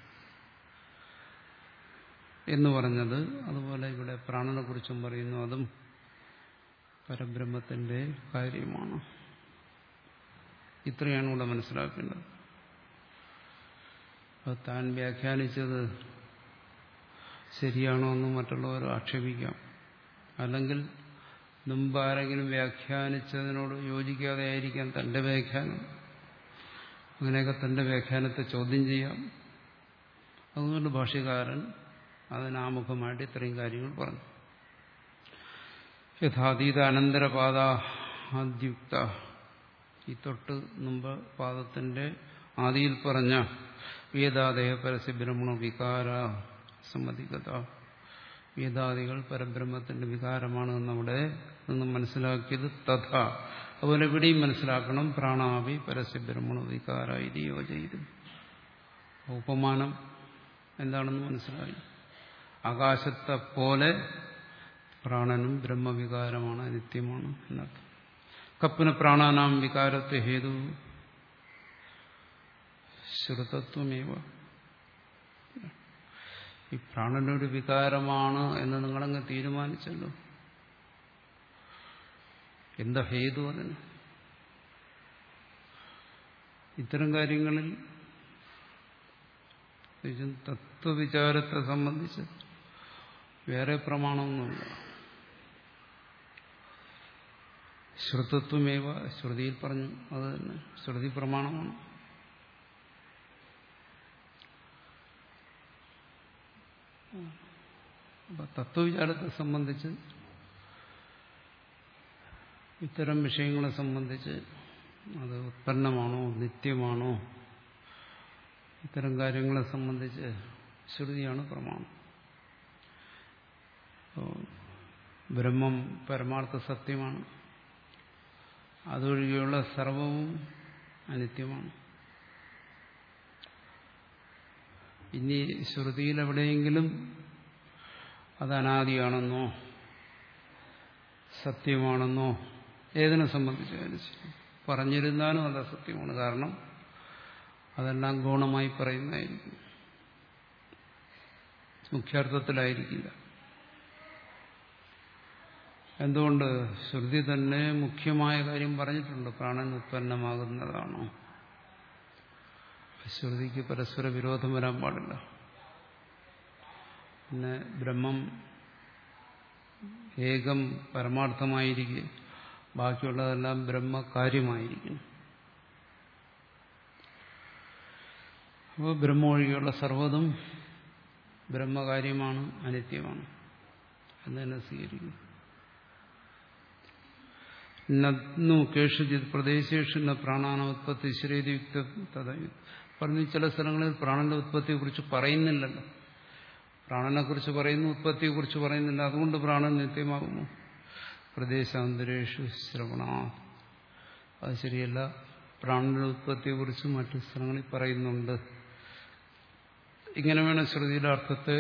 എന്ന് പറഞ്ഞത്, അതുപോലെ ഇവിടെ പ്രാണനെ കുറിച്ചും പറയുന്നു, അതും പരബ്രഹ്മത്തിന്റെ കാര്യമാണ്. ഇത്രയാണ് ഇവിടെ മനസ്സിലാക്കേണ്ടത്. അത് താൻ വ്യാഖ്യാനിച്ചത് ശരിയാണോ എന്ന് മറ്റുള്ളവർ ആക്ഷേപിക്കാം. അല്ലെങ്കിൽ മുമ്പ് ആരെങ്കിലും വ്യാഖ്യാനിച്ചതിനോട് യോജിക്കാതെ ആയിരിക്കാം തന്റെ വ്യാഖ്യാനം. അങ്ങനെയൊക്കെ തന്റെ വ്യാഖ്യാനത്തെ ചോദ്യം ചെയ്യാം. അതുകൊണ്ട് ഭാഷ്യകാരൻ അതിനാമുഖമായിട്ട് ഇത്രയും കാര്യങ്ങൾ പറഞ്ഞു. യഥാതീത അനന്തരപാദാദ്യുക്ത, ഈ തൊട്ട് മുമ്പ് പാദത്തിന്റെ ആദിയിൽ പറഞ്ഞ വേദാദയ പരസ്യബ്രഹ്മണ വികാര സമ്മതികത, വേദാദികൾ പരബ്രഹ്മത്തിന്റെ വികാരമാണ് എന്നവിടെ നിന്നും മനസ്സിലാക്കിയത്. തഥ അതുപോലെ ഇവിടെയും മനസ്സിലാക്കണം, പ്രാണാവി പരസ്യബ്രഹ്മണ വികാര ഇത് യോജയിതും. ഉപമാനം എന്താണെന്ന് മനസ്സിലായി. ആകാശത്തെ പോലെ പ്രാണനും ബ്രഹ്മവികാരമാണ്, നിത്യമാണ് എന്നർത്ഥം. കപ്പിന് പ്രാണാനാം വികാരത്തെ ഹേതു ശ്രുതത്വമേവ. ഈ പ്രാണനൊരു വികാരമാണ് എന്ന് നിങ്ങളങ്ങ് തീരുമാനിച്ചല്ലോ. എന്താ ഹേതു അതിന്? ഇത്തരം കാര്യങ്ങളിൽ തത്വവിചാരത്തെ സംബന്ധിച്ച് വേറെ പ്രമാണമൊന്നുമില്ല. ശ്രുതത്വമേവ ശ്രുതിയിൽ പറഞ്ഞു അത് തന്നെ ശ്രുതി പ്രമാണമാണ്. അപ്പൊ തത്വവിചാരത്തെ സംബന്ധിച്ച് ഇത്തരം വിഷയങ്ങളെ സംബന്ധിച്ച് അത് ഉത്പന്നമാണോ നിത്യമാണോ ഇത്തരം കാര്യങ്ങളെ സംബന്ധിച്ച് ശ്രുതിയാണ് പ്രമാണം. ബ്രഹ്മം പരമാർത്ഥ സത്യമാണ്, അതൊഴികെയുള്ള സർവവും അനിത്യമാണ്. ഇനി ശ്രുതിയിൽ എവിടെയെങ്കിലും അത് അനാദിയാണെന്നോ സത്യമാണെന്നോ ഏതിനെ സംബന്ധിച്ചാലും പറഞ്ഞിരുന്നാലും അത് അസത്യമാണ്. കാരണം അതെല്ലാം ഗൗണമായി പറയുന്നതായിരിക്കും, മുഖ്യാർത്ഥത്തിലായിരിക്കില്ല. എന്തുകൊണ്ട്? ശ്രുതി തന്നെ മുഖ്യമായ കാര്യം പറഞ്ഞിട്ടുണ്ട്, പ്രാണൻ ഉത്പന്നമാകുന്നതാണോ. ശ്രുതിക്ക് പരസ്പര വിരോധം വരാൻ പാടില്ല. പിന്നെ ബ്രഹ്മം ഏകം പരമാർത്ഥമായിരിക്കെ ബാക്കിയുള്ളതെല്ലാം ബ്രഹ്മകാര്യമായിരിക്കും. അപ്പോൾ ബ്രഹ്മ ഒഴികെയുള്ള സർവ്വതും ബ്രഹ്മകാര്യമാണ്, അനിത്യമാണ് എന്ന് തന്നെ സ്വീകരിക്കും. നു കേഷുചിത് പ്രദേശേഷു ന പ്രാണാന ഉത്പത്തി ശ്രീയുക്ത പറഞ്ഞു. ചില സ്ഥലങ്ങളിൽ പ്രാണന്റെ ഉത്പത്തിയെക്കുറിച്ച് പറയുന്നില്ലല്ലോ. പ്രാണനെക്കുറിച്ച് പറയുന്നു, ഉത്പത്തിയെക്കുറിച്ച് പറയുന്നില്ല. അതുകൊണ്ട് പ്രാണൻ നിത്യമാകുമോ? പ്രദേശാന്തരേഷു ശ്രവണ, അത് ശരിയല്ല. പ്രാണന്റെ ഉത്പത്തിയെക്കുറിച്ച് മറ്റു സ്ഥലങ്ങളിൽ പറയുന്നുണ്ട്. ഇങ്ങനെ വേണം ശ്രുതിയുടെ അർത്ഥത്തെ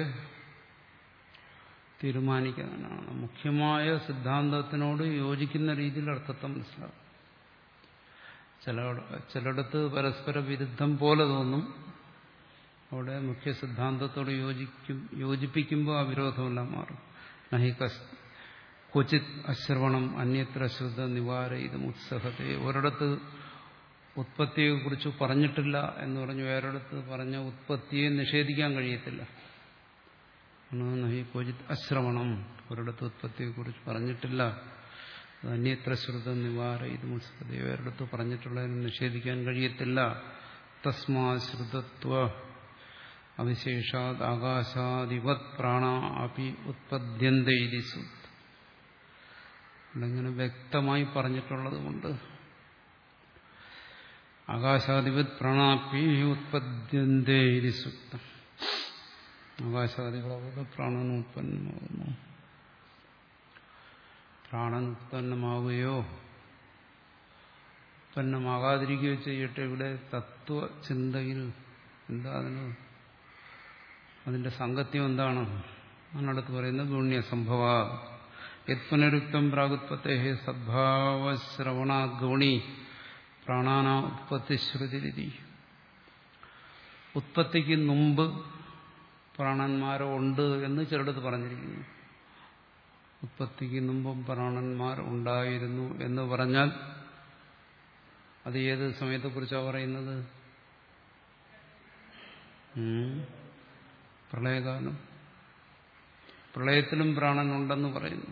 തീരുമാനിക്കാനാണ്. മുഖ്യമായ സിദ്ധാന്തത്തിനോട് യോജിക്കുന്ന രീതിയിൽ അർത്ഥത്തെ മനസ്സിലാക്കും. ചില ചിലയിടത്ത് പരസ്പര വിരുദ്ധം പോലെ തോന്നും. അവിടെ മുഖ്യ സിദ്ധാന്തത്തോട് യോജിക്കും യോജിപ്പിക്കുമ്പോൾ ആ വിരോധമെല്ലാം മാറും. നഹി ക്വചിത് അശ്രവണം അന്യത്ര ശ്രുത നിവാരയിതും ഉത്സഹത്തെ. ഒരിടത്ത് ഉത്പത്തിയെക്കുറിച്ച് പറഞ്ഞിട്ടില്ല എന്ന് പറഞ്ഞു വേറൊരിടത്ത് പറഞ്ഞ ഉത്പത്തിയെ നിഷേധിക്കാൻ കഴിയത്തില്ല. നഹി ക്വചിത് അശ്രവണം, ഒരിടത്ത് ഉത്പത്തിയെക്കുറിച്ച് പറഞ്ഞിട്ടില്ല, അന്യത്ര ശ്രുത നിവാരയിതും ഉത്സഹത്തെ, വേറൊരിടത്ത് പറഞ്ഞിട്ടുള്ളതിനെ നിഷേധിക്കാൻ കഴിയത്തില്ല. തസ്മാ ശ്രുതത്വ അവിശേഷാത് ആകാശാദിവത് പ്രാണ അപി ഉത്പദ്യന്ത ഇതി സൂക്തം. ഇങ്ങനെ വ്യക്തമായി പറഞ്ഞിട്ടുള്ളത് കൊണ്ട് ആകാശാദിവത് പ്രാണാപി ഉത്പദ്യന്തേ ഇതി സൂക്തം. ആകാശാദികളാവുന്ന പ്രാണൻ ഉത്പന്നമാകുന്നു. പ്രാണൻ ഉത്പന്നമാവുകയോ ഉത്പന്നമാകാതിരിക്കുകയോ ചെയ്യട്ടെ. ഇവിടെ തത്വചിന്തയിൽ എന്താ അതിന് അതിന്റെ സംഗത്യം എന്താണ്? അതിനടുത്ത് പറയുന്നത് ഗുണ്യസംഭവ യത്പുനരുക്തം പ്രാഗുത്പത്തേ സദ്ഭാവശ്രവണ ഗൗണി പ്രാണാന ഉത്പത്തിശ്രുതി. ഉത്പത്തിക്ക് മുമ്പ് പ്രാണന്മാരോ ഉണ്ട് എന്ന് ചിലടത്ത് പറഞ്ഞിരിക്കുന്നു. ഉത്പത്തിക്ക് മുമ്പും പ്രാണന്മാർ ഉണ്ടായിരുന്നു എന്ന് പറഞ്ഞാൽ അത് ഏത് സമയത്തെക്കുറിച്ചാണ് പറയുന്നത്? പ്രളയകാലം. പ്രളയത്തിലും പ്രാണൻ ഉണ്ടെന്ന് പറയുന്നു.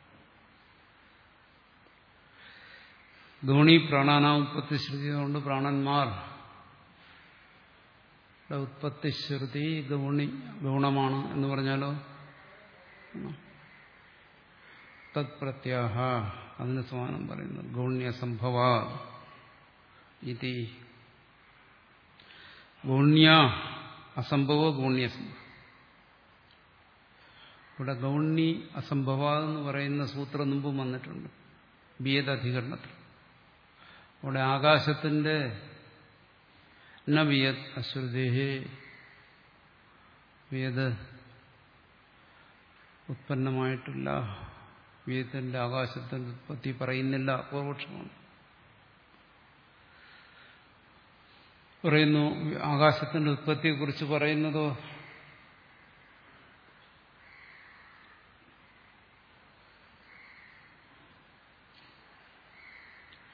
ധോണി പ്രാണാനാ ഉത്പത്തിശ്രുതി കൊണ്ട് പ്രാണന്മാർ ഉത്പത്തിശ്രുതി ഗൗണി ഗൗണമാണ് എന്ന് പറഞ്ഞാലോ തത് പ്രത്യാഹ അതിന് സമാനം പറയുന്നു. ഗൗണ്യസംഭവ ഇതി. ഗൗണ്യ അസംഭവ ഗൗണ്യസംഭവം. ഇവിടെ ഗൗണി അസംഭവ എന്ന് പറയുന്ന സൂത്രം മുമ്പും വന്നിട്ടുണ്ട് വിയദധികരണത്തിൽ. അവിടെ ആകാശത്തിന്റെ ന വിയത് അശ്രുതേഹേ, വിയത് ഉത്പന്നമായിട്ടില്ല, വിയത്തിന്റെ ആകാശത്തിന്റെ ഉത്പത്തി പറയുന്നില്ല, പൂർവപക്ഷമാണ്. പറയുന്നു ആകാശത്തിന്റെ ഉത്പത്തിയെക്കുറിച്ച് പറയുന്നതോ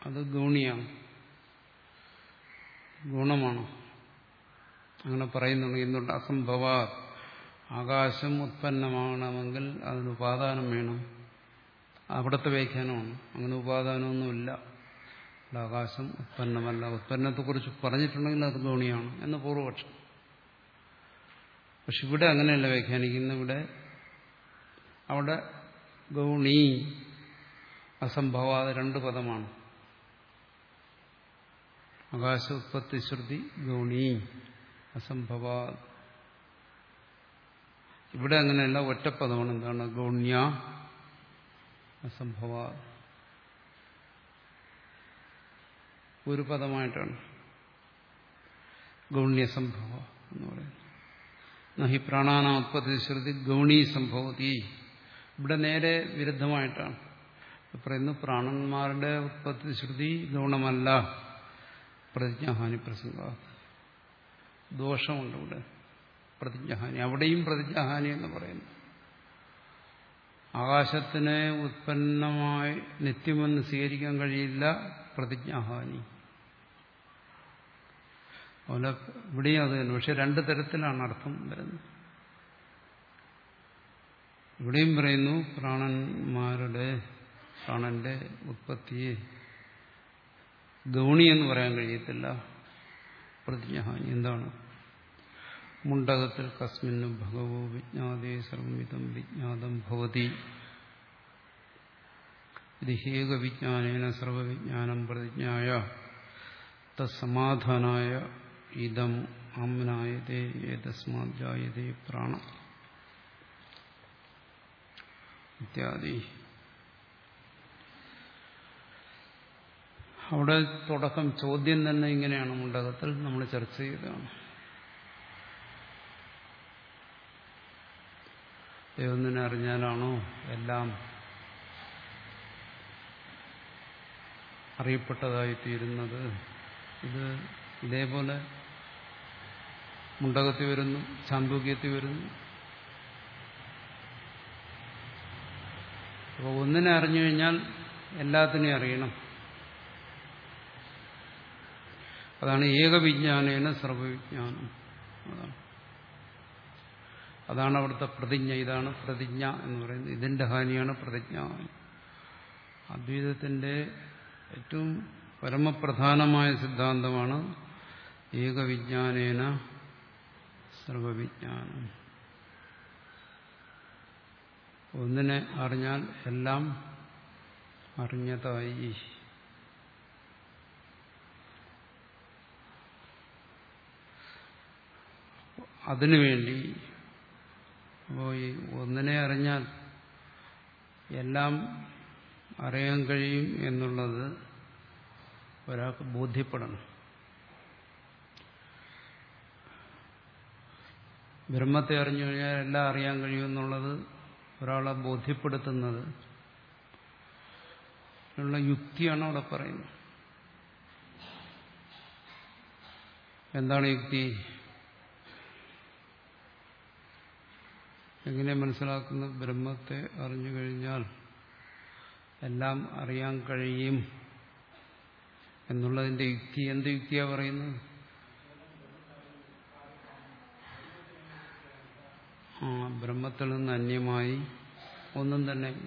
അത് ഗൗണിയാണ്, ഗുണമാണ്. അങ്ങനെ പറയുന്നുണ്ടെങ്കിൽ എന്തുകൊണ്ട് അസംഭവ, ആകാശം ഉത്പന്നമാകണമെങ്കിൽ അതിന് ഉപാദാനം വേണം. അവിടുത്തെ വ്യാഖ്യാനമാണ്. അങ്ങനെ ഉപാദാനമൊന്നുമില്ല, ആകാശം ഉത്പന്നമല്ല. ഉത്പന്നത്തെക്കുറിച്ച് പറഞ്ഞിട്ടുണ്ടെങ്കിൽ അത് ഗൗണിയാണ് എന്ന് പൂർവപക്ഷം. പക്ഷെ ഇവിടെ അങ്ങനെയല്ല വ്യാഖ്യാനിക്കുന്നത്. ഇവിടെ അവിടെ ഗൗണി അസംഭവ രണ്ട് പദമാണ്. ആകാശ ഉത്പത്തി ശ്രുതി ഗൗണി അസംഭവ. ഇവിടെ അങ്ങനെയല്ല, ഒറ്റപ്പദമാണ്. എന്താണ്? ഗൗണ്യ അസംഭവ. ഒരു പദമായിട്ടാണ് ഗൗണ്യസംഭവ എന്ന് പറയുന്നത്. നഹി പ്രാണാനാ ഉത്പത്തി ശ്രുതി ഗൗണീ സംഭവതി. ഇവിടെ നേരെ വിരുദ്ധമായിട്ടാണ് പറയുന്നു. പ്രാണന്മാരുടെ ഉത്പത്തി ശ്രുതി ഗൗണമല്ല, പ്രതിജ്ഞാഹാനി പ്രസംഗ. ദോഷമുണ്ട് ഇവിടെ. പ്രതിജ്ഞാഹാനി, അവിടെയും പ്രതിജ്ഞാഹാനി എന്ന് പറയുന്നു. ആകാശത്തിനെ ഉത്പന്നമായി നിത്യമെന്ന് സ്വീകരിക്കാൻ കഴിയില്ല, പ്രതിജ്ഞാഹാനി. അതുപോലെ ഇവിടെയും അത് തന്നെ. പക്ഷെ രണ്ട് തരത്തിലാണ് അർത്ഥം വരുന്നത്. ഇവിടെയും പറയുന്നു പ്രാണന്മാരുടെ പ്രാണന്റെ ഉത്പത്തിയെ ഗൗണി എന്ന് പറയാൻ കഴിയത്തില്ല, പ്രതിജ്ഞാഹാനി. എന്താണ്? മുണ്ടകത്തിൽ കസ്മിന്നു ഭഗവോ വിജ്ഞാതേ സർവമിതം വിജ്ഞാതം ഭവതി ഹേക വിജ്ഞാനേന സർവവിജ്ഞാനം പ്രതിജ്ഞായ തസ്സമാധാനായ ഇദം ആമ്നായതേ ഏതസ്മാത് ജായതേ പ്രാണ ഇത്യാദി. അവിടെ തുടക്കം ചോദ്യം തന്നെ ഇങ്ങനെയാണ്. മുണ്ടകത്തിൽ നമ്മൾ ചർച്ച ചെയ്തതാണ്. ദൈവത്തിനെ അറിഞ്ഞാലാണോ എല്ലാം അറിയപ്പെട്ടതായിത്തീരുന്നത്? ഇത് ഇതേപോലെ മുണ്ടകത്തിൽ വരുന്നു, ചാന്തോക്യത്തിൽ വരുന്നു. അപ്പോൾ ഒന്നിനെ അറിഞ്ഞു കഴിഞ്ഞാൽ എല്ലാത്തിനെയും അറിയണം. അതാണ് ഏകവിജ്ഞാനേന സർവവിജ്ഞാനം. അതാണ് അതാണ് അവിടുത്തെ പ്രതിജ്ഞ. ഇതാണ് പ്രതിജ്ഞ എന്ന് പറയുന്നത്. ഇതിന്റെ ഹാനിയാണ് പ്രതിജ്ഞ. അദ്വൈതത്തിന്റെ ഏറ്റവും പരമപ്രധാനമായ സിദ്ധാന്തമാണ് ഏകവിജ്ഞാനേന സർവവിജ്ഞാനം. ഒന്നിനെ അറിഞ്ഞാൽ എല്ലാം അറിഞ്ഞതായി. അതിനുവേണ്ടി അപ്പോൾ ഈ ഒന്നിനെ അറിഞ്ഞാൽ എല്ലാം അറിയാൻ കഴിയും എന്നുള്ളത് ഒരാൾക്ക് ബോധ്യപ്പെടണം. ബ്രഹ്മത്തെ അറിഞ്ഞു കഴിഞ്ഞാൽ എല്ലാം അറിയാൻ കഴിയുമെന്നുള്ളത് ഒരാളെ ബോധ്യപ്പെടുത്തുന്നത് ഉള്ള യുക്തിയാണ് അവിടെ പറയുന്നത്. എന്താണ് യുക്തി? എങ്ങനെ മനസ്സിലാക്കുന്നത്? ബ്രഹ്മത്തെ അറിഞ്ഞു കഴിഞ്ഞാൽ എല്ലാം അറിയാൻ കഴിയും എന്നുള്ളതിന്റെ യുക്തി. എന്ത് യുക്തിയാ പറയുന്നത്? ആ ബ്രഹ്മത്തിൽ നിന്ന് അന്യമായി ഒന്നും തന്നെ ഇല്ല.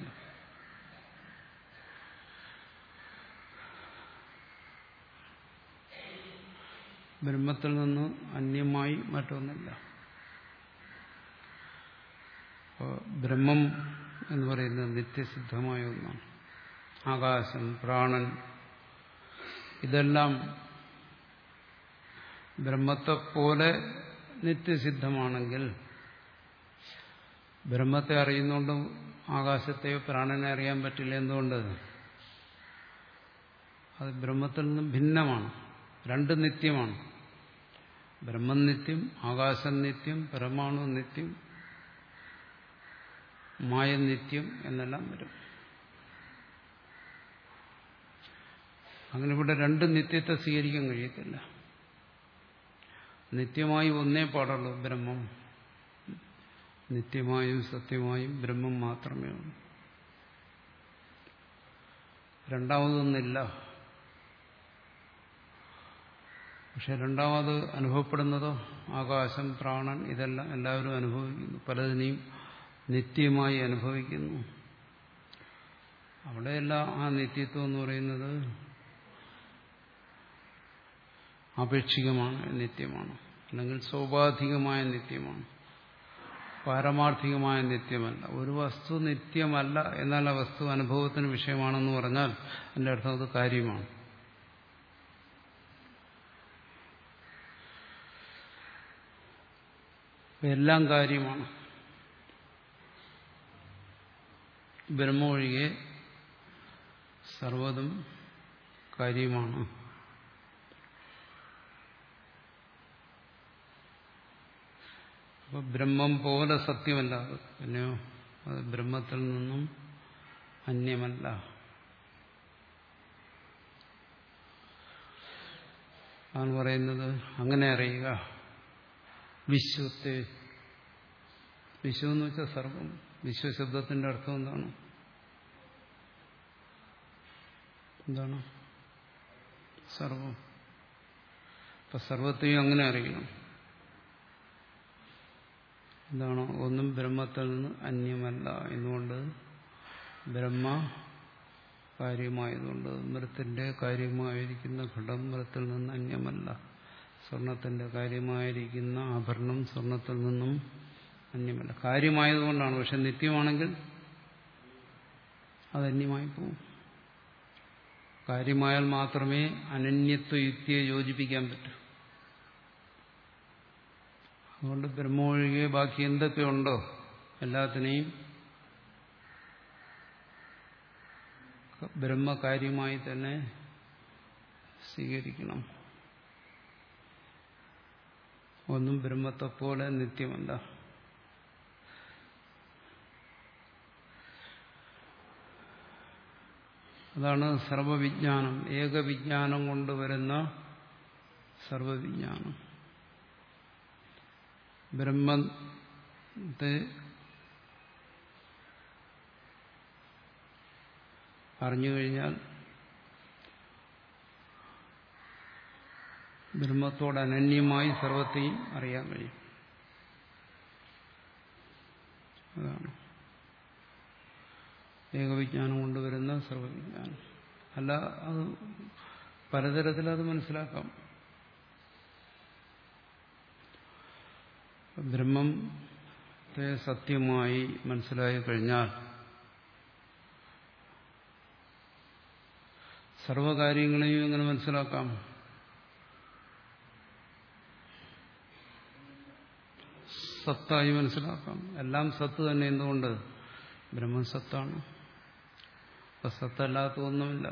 ബ്രഹ്മത്തിൽ നിന്ന് അന്യമായി മറ്റൊന്നില്ല. ബ്രഹ്മം എന്ന് പറയുന്നത് നിത്യസിദ്ധമായ ഒന്നാണ്. ആകാശം, പ്രാണൻ, ഇതെല്ലാം ബ്രഹ്മത്തെപ്പോലെ നിത്യസിദ്ധമാണെങ്കിൽ ബ്രഹ്മത്തെ അറിയുന്നതുകൊണ്ട് ആകാശത്തെയോ പ്രാണനെ അറിയാൻ പറ്റില്ല. എന്തുകൊണ്ട്? അത് ബ്രഹ്മത്തിൽ നിന്നും ഭിന്നമാണ്. രണ്ട് നിത്യമാണ്. ബ്രഹ്മം നിത്യം, ആകാശം നിത്യം, പരമാണു നിത്യം, മായ നിത്യം എന്നെല്ലാം വരും. അങ്ങനെ ഇവിടെ രണ്ട് നിത്യത്തെ സ്വീകരിക്കാൻ കഴിയത്തില്ല. നിത്യമായി ഒന്നേ പാടുള്ളൂ, ബ്രഹ്മം. നിത്യമായും സത്യമായും ബ്രഹ്മം മാത്രമേ ഉള്ളൂ. രണ്ടാമതൊന്നില്ല. പക്ഷെ രണ്ടാമത് അനുഭവപ്പെടുന്നതോ ആകാശം, പ്രാണൻ, ഇതെല്ലാം എല്ലാവരും അനുഭവിക്കുന്നു, പലതിനെയും നിത്യമായി അനുഭവിക്കുന്നു. അവിടെയെല്ലാം ആ നിത്യത്വം എന്ന് പറയുന്നത് ആപേക്ഷികമാണ്, നിത്യമാണ്, അല്ലെങ്കിൽ സൗപാധികമായ നിത്യമാണ്, പാരമാർത്ഥികമായ നിത്യമല്ല. ഒരു വസ്തു നിത്യമല്ല എന്നാൽ ആ വസ്തു അനുഭവത്തിന് വിഷയമാണെന്ന് പറഞ്ഞാൽ അതിൻ്റെ അർത്ഥം അത് കാര്യമാണ്. എല്ലാം കാര്യമാണ്. ബ്രഹ്മം ഒഴികെ സർവ്വതും കാര്യമാണ്. അപ്പൊ ബ്രഹ്മം പോലെ സത്യമല്ല അത്, പിന്നെയോ അത് ബ്രഹ്മത്തിൽ നിന്നും അന്യമല്ല. ആണ് പറയുന്നത്. അങ്ങനെ അറിയുക വിശ്വത്തെ. വിശ്വം എന്ന് വെച്ചാൽ സർവം. വിശ്വശബ്ദത്തിന്റെ അർത്ഥം എന്താണ്? എന്താണ്? സർവം. അപ്പൊ സർവത്തെയും അങ്ങനെ അറിയണം. എന്താണ്? ഒന്നും ബ്രഹ്മത്തിൽ നിന്ന് അന്യമല്ല. എന്തുകൊണ്ട്? ബ്രഹ്മ കാര്യമായതുകൊണ്ട്. മൃത്തിന്റെ കാര്യമായിരിക്കുന്ന ഘടം മൃത്തിൽ നിന്ന് അന്യമല്ല. സ്വർണത്തിന്റെ കാര്യമായിരിക്കുന്ന ആഭരണം സ്വർണത്തിൽ നിന്നും അന്യമല്ല. കാര്യമായതുകൊണ്ടാണ്. പക്ഷെ നിത്യമാണെങ്കിൽ അതന്യമായി പോകും. കാര്യമായാൽ മാത്രമേ അനന്യത്വ യുക്തിയെ യോജിപ്പിക്കാൻ പറ്റൂ. അതുകൊണ്ട് ബ്രഹ്മമൊഴികെ ബാക്കി എന്തൊക്കെയുണ്ടോ എല്ലാത്തിനെയും ബ്രഹ്മകാര്യമായി തന്നെ സ്വീകരിക്കണം. ഒന്നും ബ്രഹ്മത്തെപ്പോലെ നിത്യമല്ല. അതാണ് സർവവിജ്ഞാനം. ഏകവിജ്ഞാനം കൊണ്ടുവരുന്ന സർവവിജ്ഞാനം. ബ്രഹ്മത്തെ അറിഞ്ഞു കഴിഞ്ഞാൽ ബ്രഹ്മത്തോട് അനന്യമായി സർവത്തെയും അറിയാൻ കഴിയും. അതാണ് ഏകവിജ്ഞാനം കൊണ്ടുവരുന്ന സർവവിജ്ഞാനം. അല്ല, അത് പലതരത്തിൽ അത് മനസ്സിലാക്കാം. ബ്രഹ്മത്തെ സത്യമായി മനസ്സിലായി കഴിഞ്ഞാൽ സർവകാര്യങ്ങളെയും എങ്ങനെ മനസ്സിലാക്കാം? സത്തായി മനസ്സിലാക്കാം. എല്ലാം സത്ത് തന്നെ. എന്തുകൊണ്ട്? ബ്രഹ്മം സത്താണ്. അപ്പൊ സത്തല്ലാത്ത ഒന്നുമില്ല.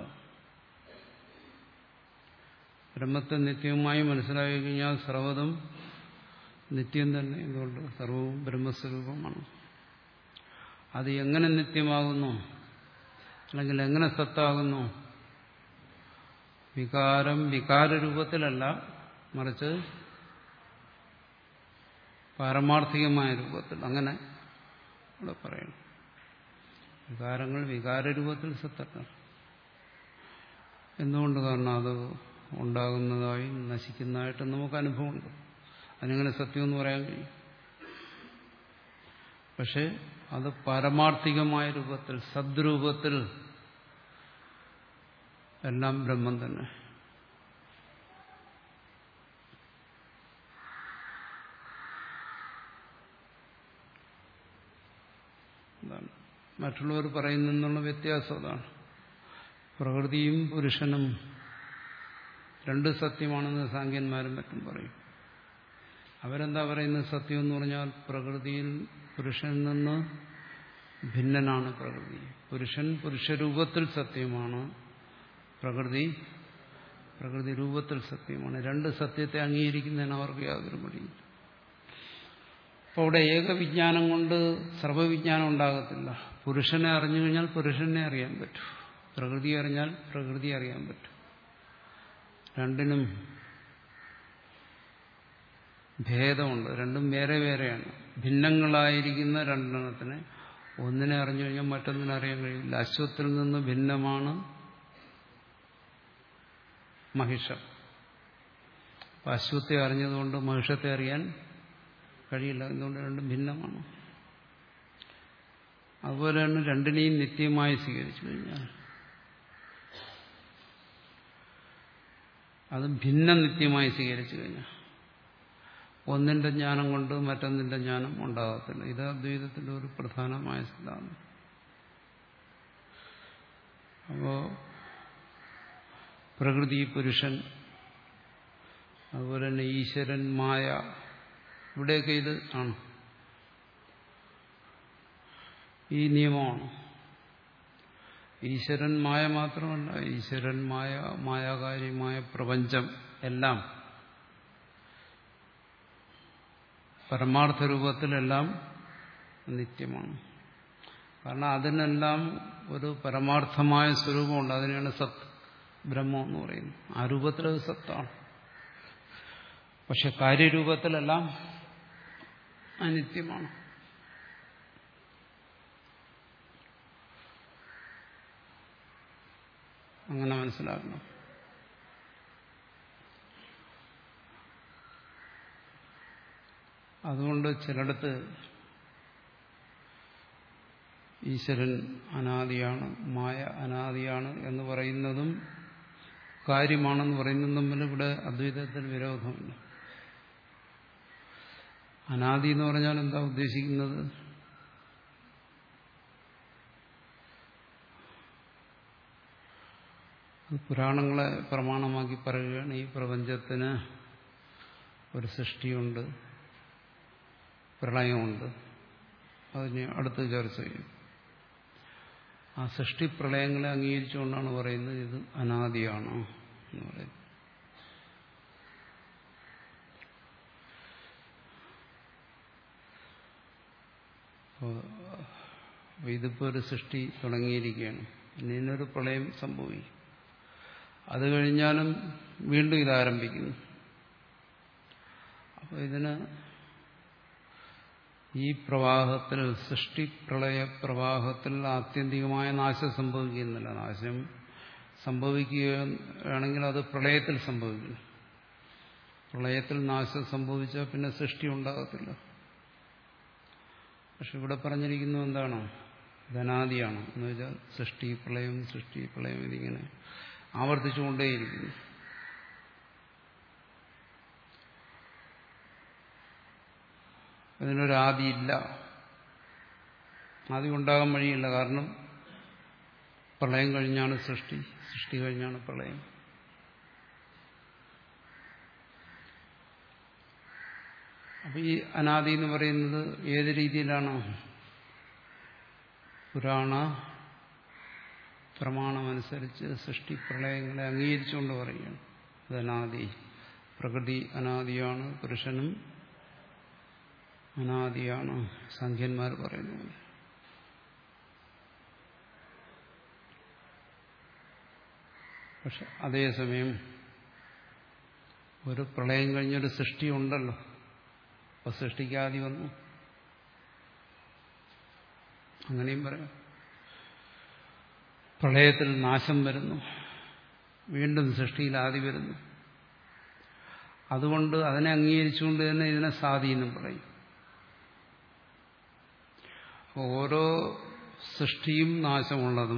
ബ്രഹ്മത്തെ നിത്യമായി മനസ്സിലാക്കി കഴിഞ്ഞാൽ സർവ്വതും നിത്യം തന്നെ. എന്തുകൊണ്ട്? സർവവും ബ്രഹ്മസ്വരൂപമാണ്. അത് എങ്ങനെ നിത്യമാകുന്നു, അല്ലെങ്കിൽ എങ്ങനെ സത്താകുന്നു? വികാരം വികാരരൂപത്തിലല്ല, മറിച്ച് പാരമാർത്ഥികമായ രൂപത്തിൽ. അങ്ങനെ ഇവിടെ പറയണം. വികാരങ്ങൾ വികാരരൂപത്തിൽ സത്തല്ല. എന്തുകൊണ്ട്? കാരണം അത് ഉണ്ടാകുന്നതായി നശിക്കുന്നതായിട്ട് നമുക്ക് അനുഭവമുണ്ട്. അതിനെങ്ങനെ സത്യമെന്ന് പറയാൻ കഴിയും? പക്ഷെ അത് പാരമാർത്ഥികമായ രൂപത്തിൽ, സദ്രൂപത്തിൽ എല്ലാം ബ്രഹ്മം തന്നെ. അതാണ് മറ്റുള്ളവർ പറയുന്നുള്ള വ്യത്യാസം. അതാണ് പ്രകൃതിയും പുരുഷനും രണ്ട് സത്യമാണെന്ന് സാങ്കേന്മാരും മറ്റും പറയും. അവരെന്താ പറയുന്നത്? സത്യം എന്ന് പറഞ്ഞാൽ പ്രകൃതിയിൽ പുരുഷനിൽ നിന്ന് ഭിന്നനാണ് പ്രകൃതി. പുരുഷൻ പുരുഷരൂപത്തിൽ സത്യമാണ്, പ്രകൃതി പ്രകൃതി രൂപത്തിൽ സത്യമാണ്. രണ്ട് സത്യത്തെ അംഗീകരിക്കുന്നതിന് അവർക്ക് യാതൊരു മടിയില്ല. അപ്പോൾ അവിടെ ഏകവിജ്ഞാനം കൊണ്ട് സർവവിജ്ഞാനം ഉണ്ടാകത്തില്ല. പുരുഷനെ അറിഞ്ഞു കഴിഞ്ഞാൽ പുരുഷനെ അറിയാൻ പറ്റും, പ്രകൃതി അറിഞ്ഞാൽ പ്രകൃതി അറിയാൻ പറ്റും. രണ്ടിനും ഭേദമുണ്ട്. രണ്ടും വേറെ വേറെയാണ്. ഭിന്നങ്ങളായിരിക്കുന്ന രണ്ടെണ്ണത്തിന് ഒന്നിനെ അറിഞ്ഞു കഴിഞ്ഞാൽ മറ്റൊന്നിനെ അറിയാൻ കഴിയില്ല. അശ്വത്തിൽ നിന്ന് ഭിന്നമാണ് മഹിഷം. അശ്വത്തെ അറിഞ്ഞതുകൊണ്ട് മഹിഷത്തെ അറിയാൻ കഴിയില്ല. എന്തുകൊണ്ട്? രണ്ടും ഭിന്നമാണ്. അതുപോലെയാണ് രണ്ടിനെയും നിത്യമായി സ്വീകരിച്ചു കഴിഞ്ഞാൽ അത് ഭിന്ന നിത്യമായി സ്വീകരിച്ചു കഴിഞ്ഞാൽ ഒന്നിന്റെ ജ്ഞാനം കൊണ്ട് മറ്റൊന്നിന്റെ ജ്ഞാനം ഉണ്ടാകത്തില്ല. ഇത് അദ്വൈതത്തിന്റെ ഒരു പ്രധാനമായ സിദ്ധാന്തം. അപ്പോ പ്രകൃതി, പുരുഷൻ, അതുപോലെ തന്നെ ഈശ്വരൻ, മായ, ഇവിടെയൊക്കെ ഇത് ആണ്. ഈ നിയമമാണ്. ഈശ്വരൻ മായ മാത്രമല്ല, ഈശ്വരൻ മായ, മായാകാര്യമായ പ്രപഞ്ചം എല്ലാം പരമാർത്ഥ രൂപത്തിലെല്ലാം നിത്യമാണ്. കാരണം അതിനെല്ലാം ഒരു പരമാർത്ഥമായ സ്വരൂപമുണ്ട്. അതിനെയാണ് സത്ത്, ബ്രഹ്മം എന്ന് പറയുന്നത്. ആ രൂപത്തിൽ അത് സത്താണ്. പക്ഷെ കാര്യരൂപത്തിലെല്ലാം അനിത്യമാണ്. അങ്ങനെ മനസ്സിലാക്കണം. അതുകൊണ്ട് ചിലയിടത്ത് ഈശ്വരൻ അനാദിയാണ്, മായ അനാദിയാണ് എന്ന് പറയുന്നതും കാര്യമാണെന്ന് പറയുന്നതും തമ്മിൽ ഇവിടെ അദ്വൈതത്തിൽ വിരോധമില്ല. അനാദി എന്ന് പറഞ്ഞാൽ എന്താ ഉദ്ദേശിക്കുന്നത്? പുരാണങ്ങളെ പ്രമാണമാക്കി പറയുകയാണ്. ഈ പ്രപഞ്ചത്തിന് ഒരു സൃഷ്ടിയുണ്ട്, പ്രളയമുണ്ട്. അതിനെ അടുത്ത് ചർച്ച ചെയ്യും. ആ സൃഷ്ടി പ്രളയങ്ങളെ അംഗീകരിച്ചുകൊണ്ടാണ് പറയുന്നത് ഇത് അനാദിയാണ് എന്ന് പറയുന്നത്. അപ്പോൾ ഇതിപ്പോൾ ഒരു സൃഷ്ടി തുടങ്ങിയിരിക്കുകയാണ്. ഇനി ഇതിനൊരു പ്രളയം സംഭവിക്കും. അത് കഴിഞ്ഞാലും വീണ്ടും ഇതാരംഭിക്കുന്നു. അപ്പോൾ ഇതിന് ഈ പ്രവാഹത്തിൽ, സൃഷ്ടിപ്രളയ പ്രവാഹത്തിൽ ആത്യന്തികമായ നാശം സംഭവിക്കുന്നില്ല. നാശം സംഭവിക്കുകയാണെങ്കിൽ അത് പ്രളയത്തിൽ സംഭവിക്കുന്നു. പ്രളയത്തിൽ നാശം സംഭവിച്ചാൽ പിന്നെ സൃഷ്ടി ഉണ്ടാകത്തില്ല. പക്ഷെ ഇവിടെ പറഞ്ഞിരിക്കുന്നത് എന്താണ്? ധനാദിയാണ് എന്ന് വെച്ചാൽ സൃഷ്ടി പ്രളയം, സൃഷ്ടി പ്രളയം ഇതിങ്ങനെ ആവർത്തിച്ചുകൊണ്ടേയിരിക്കുന്നു. അതിനൊരാദിയില്ല, ആദി ഉണ്ടാകാൻ വഴിയില്ല. കാരണം പ്രളയം കഴിഞ്ഞാണ് സൃഷ്ടി, സൃഷ്ടി കഴിഞ്ഞാണ് പ്രളയം. അപ്പൊ ഈ അനാദി എന്ന് പറയുന്നത് ഏത് രീതിയിലാണ്? പുരാണ പ്രമാണമനുസരിച്ച് സൃഷ്ടി പ്രളയങ്ങളെ അംഗീകരിച്ചുകൊണ്ട് പറയുകയാണ് ഇത് അനാദി. പ്രകൃതി അനാദിയാണ്, പുരുഷനും അനാദിയാണ്, സംഖ്യന്മാർ പറയുന്നത്. പക്ഷെ അതേസമയം ഒരു പ്രളയം കഴിഞ്ഞൊരു സൃഷ്ടി ഉണ്ടല്ലോ. അപ്പൊ സൃഷ്ടിക്കാതി വന്നു, അങ്ങനെയും പറയാം. പ്രളയത്തിൽ നാശം വരുന്നു, വീണ്ടും സൃഷ്ടിയിൽ ആദി വരുന്നു. അതുകൊണ്ട് അതിനെ അംഗീകരിച്ചുകൊണ്ട് തന്നെ ഇതിനെ സാദി എന്നും പറയും. ഓരോ സൃഷ്ടിയും നാശമുള്ളതും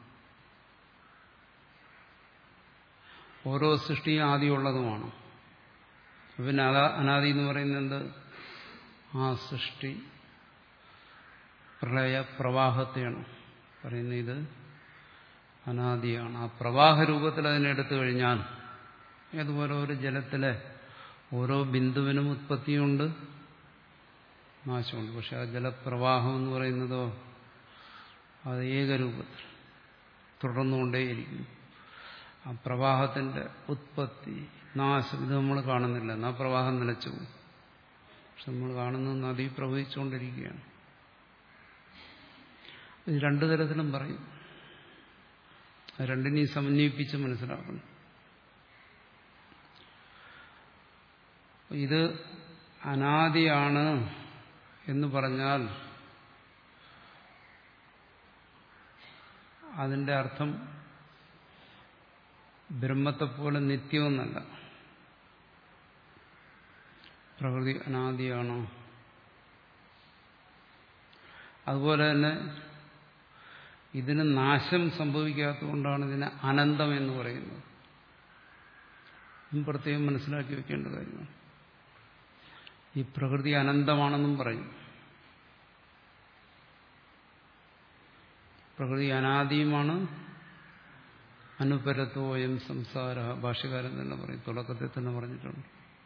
ഓരോ സൃഷ്ടിയും ആദിയുള്ളതുമാണ്. പിന്നെ അതാ അനാദി എന്ന് പറയുന്നത് ആ സൃഷ്ടി പ്രളയ പ്രവാഹത്തെയാണ് പറയുന്നത്. ഇത് അനാദിയാണ്. ആ പ്രവാഹ രൂപത്തിൽ അതിനെടുത്തു കഴിഞ്ഞാൽ അതുപോലെ ഒരു ജലത്തിലെ ഓരോ ബിന്ദുവിനും ഉത്പത്തിയുണ്ട്, നാശമുണ്ട്. പക്ഷെ ആ ജലപ്രവാഹം എന്ന് പറയുന്നതോ അത് ഏകരൂപത്തിൽ തുടർന്നുകൊണ്ടേയിരിക്കുന്നു. ആ പ്രവാഹത്തിന്റെ ഉത്പത്തി, നാശം ഇത് നമ്മൾ കാണുന്നില്ല. എന്നാൽ പ്രവാഹം നിലച്ചു പോകും. പക്ഷെ നമ്മൾ കാണുന്നത് നദി പ്രവഹിച്ചുകൊണ്ടിരിക്കുകയാണ്. ഇത് രണ്ടു തരത്തിലും പറയും. രണ്ടിനെയും സമന്വയിപ്പിച്ച് മനസ്സിലാക്കണം. ഇത് അനാദിയാണ് എന്ന് പറഞ്ഞാൽ അതിന്റെ അർത്ഥം ബ്രഹ്മത്തെപ്പോലെ നിത്യമെന്നല്ല. പ്രകൃതി അനാദിയാണോ? അതുപോലെ തന്നെ ഇതിന് നാശം സംഭവിക്കാത്തതുകൊണ്ടാണ് ഇതിനെ അനന്തം എന്ന് പറയുന്നത്. ഇതും പ്രത്യേകം മനസ്സിലാക്കി വെക്കേണ്ട കാര്യമാണ്. ഈ പ്രകൃതി അനന്തമാണെന്നും പറയും, പ്രകൃതി അനാദിയുമാണ്. അനുപരത്തോയം സംസാര, ഭാഷ്യകാരൻ തന്നെ പറയും, തുടക്കത്തിൽ തന്നെ പറഞ്ഞിട്ടുണ്ട്.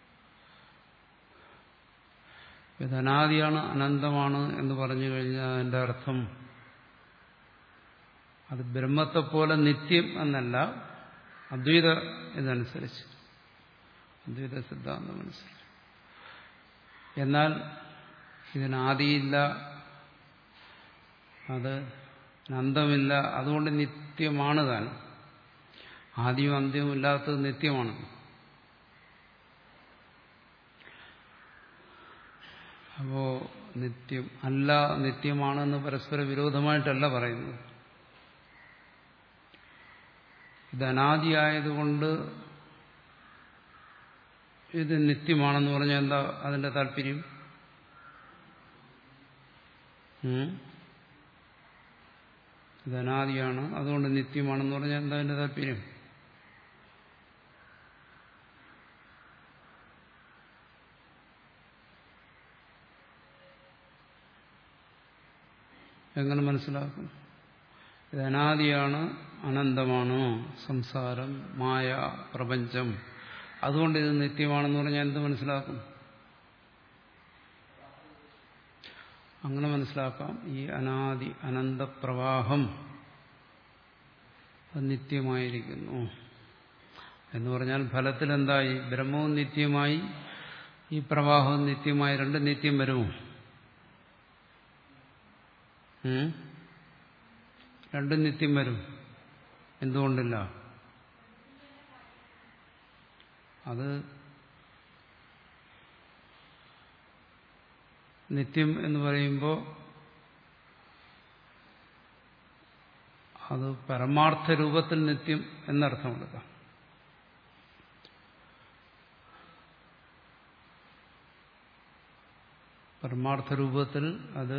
ഇത് അനാദിയാണ്, അനന്തമാണ് എന്ന് പറഞ്ഞു കഴിഞ്ഞാൽ അതിന്റെ അർത്ഥം അത് ബ്രഹ്മത്തെപ്പോലെ നിത്യം എന്നല്ല, അദ്വൈത ഇതനുസരിച്ച്, അദ്വൈത സിദ്ധാന്തം അനുസരിച്ച്. എന്നാൽ ഇതിനാദിയില്ല, അത് അന്തമില്ല, അതുകൊണ്ട് നിത്യമാണ് താൻ. ആദ്യവും അന്ത്യവും ഇല്ലാത്തത് നിത്യമാണ്. അപ്പോ നിത്യം അല്ല, നിത്യമാണെന്ന് പരസ്പര വിരോധമായിട്ടല്ല പറയുന്നത്. ഇത് അനാദിയായതുകൊണ്ട് ഇത് നിത്യമാണെന്ന് പറഞ്ഞാൽ എന്താ അതിന്റെ താല്പര്യം? ഇത് അനാദിയാണ്, അതുകൊണ്ട് നിത്യമാണെന്ന് പറഞ്ഞാൽ എന്താ അതിന്റെ താല്പര്യം? എങ്ങനെ മനസ്സിലാക്കും? ഇത് അനാദിയാണ്, അനന്തമാണ്, സംസാരം, മായ, പ്രപഞ്ചം, അതുകൊണ്ട് ഇത് നിത്യമാണെന്ന് പറഞ്ഞാൽ എന്ത് മനസ്സിലാക്കും? അങ്ങനെ മനസ്സിലാക്കാം. ഈ അനാദി അനന്തപ്രവാഹം നിത്യമായിരിക്കുന്നു എന്ന് പറഞ്ഞാൽ ഫലത്തിൽ എന്തായി? ബ്രഹ്മവും നിത്യമായി, ഈ പ്രവാഹവും നിത്യമായി. രണ്ട് നിത്യം വരുമോ? രണ്ടും നിത്യം വരും. എന്തുകൊണ്ടില്ല? അത് നിത്യം എന്ന് പറയുമ്പോൾ അത് പരമാർത്ഥ രൂപത്തിൽ നിത്യം എന്നർത്ഥം എടുക്കാം. പരമാർത്ഥ രൂപത്തിൽ അത്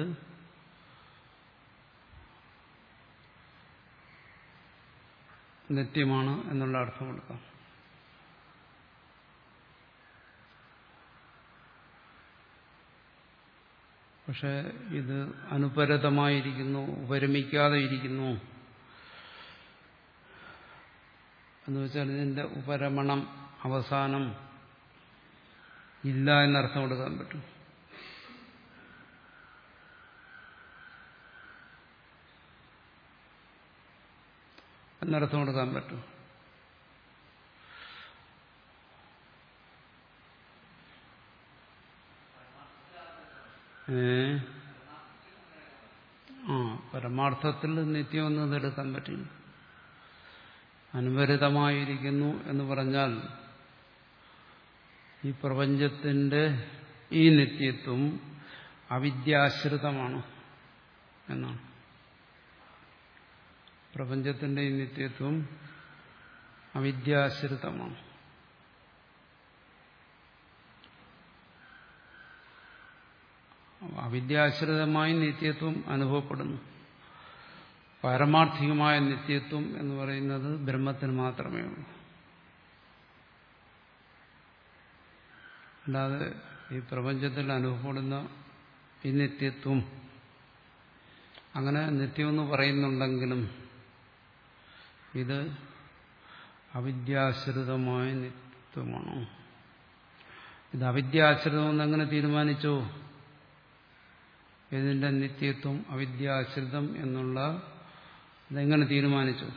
നിത്യമാണ് എന്നുള്ള അർത്ഥം എടുക്കാം. പക്ഷെ ഇത് അനുപരതമായിരിക്കുന്നു, ഉപരമിക്കാതെ ഇരിക്കുന്നു എന്ന് വെച്ചാൽ ഇതിന്റെ ഉപരമണം, അവസാനം ഇല്ല എന്നർത്ഥം എടുക്കാൻ പറ്റും. എന്നർത്ഥം എടുക്കാൻ പറ്റും. ഏ ആ പരമാർത്ഥത്തിൽ നിത്യമൊന്നും എടുക്കാൻ പറ്റില്ല. അനുപരിതമായിരിക്കുന്നു എന്ന് പറഞ്ഞാൽ ഈ പ്രപഞ്ചത്തിന്റെ ഈ നിത്യത്വം അവിദ്യാശ്രിതമാണ് എന്നാണ്. പ്രപഞ്ചത്തിന്റെ ഈ നിത്യത്വം അവിദ്യാശ്രിതമാണ്. അവിദ്യാശ്രിതമായി നിത്യത്വം അനുഭവപ്പെടുന്നു. പാരമാർത്ഥികമായ നിത്യത്വം എന്ന് പറയുന്നത് ബ്രഹ്മത്തിന് മാത്രമേ ഉള്ളൂ. അല്ലാതെ ഈ പ്രപഞ്ചത്തിൽ അനുഭവപ്പെടുന്ന ഈ നിത്യത്വം, അങ്ങനെ നിത്യമെന്ന് പറയുന്നുണ്ടെങ്കിലും ഇത് അവിദ്യാശ്രിതമായ നിത്യത്വമാണോ? ഇത് അവിദ്യാശ്രിതമെന്ന് എങ്ങനെ തീരുമാനിച്ചു? ഇതിന്റെ നിത്യത്വം അവിദ്യാശ്രിതം എന്നുള്ള ഇതെങ്ങനെ തീരുമാനിച്ചു?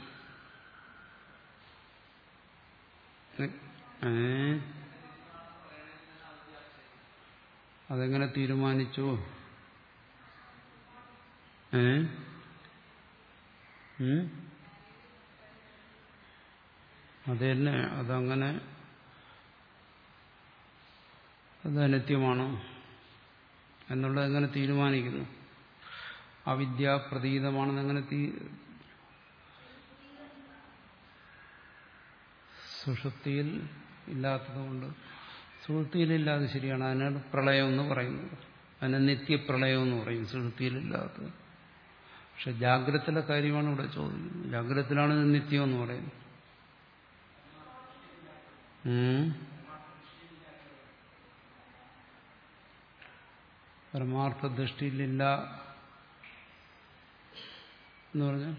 ഏ അതെങ്ങനെ തീരുമാനിച്ചു? ഏ അത് തന്നെ, അതങ്ങനെ അത് അനിത്യമാണോ എന്നുള്ളത് എങ്ങനെ തീരുമാനിക്കുന്നു? അവിദ്യാപ്രതീതമാണെന്ന് എങ്ങനെ തീ സുഷുപ്തിയിൽ ഇല്ലാത്തതുകൊണ്ട് സുഹൃത്തിയിലില്ലാതെ ശരിയാണ്. അതിനാണ് പ്രളയം എന്ന് പറയുന്നത്. അതിനെ നിത്യപ്രളയം എന്ന് പറയും, സുഹൃത്തിയിലില്ലാത്തത്. പക്ഷെ ജാഗ്രതയിലെ കാര്യമാണ് ഇവിടെ ചോദിക്കുന്നത്. ജാഗ്രതത്തിലാണ് ഇത് നിത്യം എന്ന് പറയുന്നത്. പരമാർത്ഥ ദൃഷ്ടിയിലില്ല എന്ന് പറഞ്ഞാൽ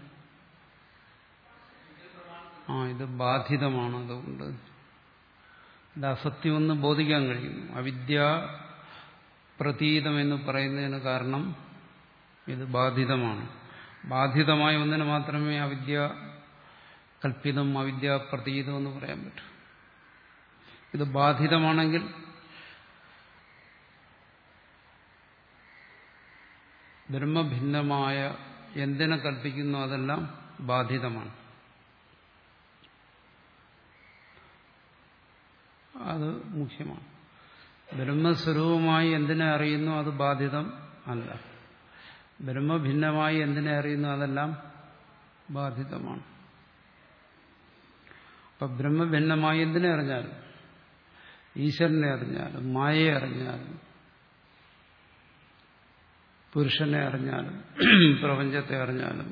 ആ ഇത് ബാധിതമാണ്. അതുകൊണ്ട് ഇത് അസത്യമെന്ന് ബോധിക്കാൻ കഴിയുന്നു. അവിദ്യ പ്രതീതം എന്ന് പറയുന്നതിന് കാരണം ഇത് ബാധിതമാണ്. ബാധിതമായ ഒന്നിന് മാത്രമേ അവിദ്യ കൽപ്പിതം അവിദ്യ പ്രതീതം എന്ന് പറയാൻ പറ്റൂ. ഇത് ബാധിതമാണെങ്കിൽ ബ്രഹ്മഭിന്നമായ എന്തിനെ കൽപ്പിക്കുന്നു അതെല്ലാം ബാധിതമാണ്. അത് മുഖ്യമാണ്. ബ്രഹ്മസ്വരൂപമായി എന്തിനെ അറിയുന്നു അത് ബാധിതം അല്ല. ബ്രഹ്മഭിന്നമായി എന്തിനെ അറിയുന്നു അതെല്ലാം ബാധിതമാണ്. അപ്പൊ ബ്രഹ്മഭിന്നമായി എന്തിനെ അറിഞ്ഞാലും, ഈശ്വരനെ അറിഞ്ഞാലും, മായയെ അറിഞ്ഞാലും, പുരുഷനെ അറിഞ്ഞാലും, പ്രപഞ്ചത്തെ അറിഞ്ഞാലും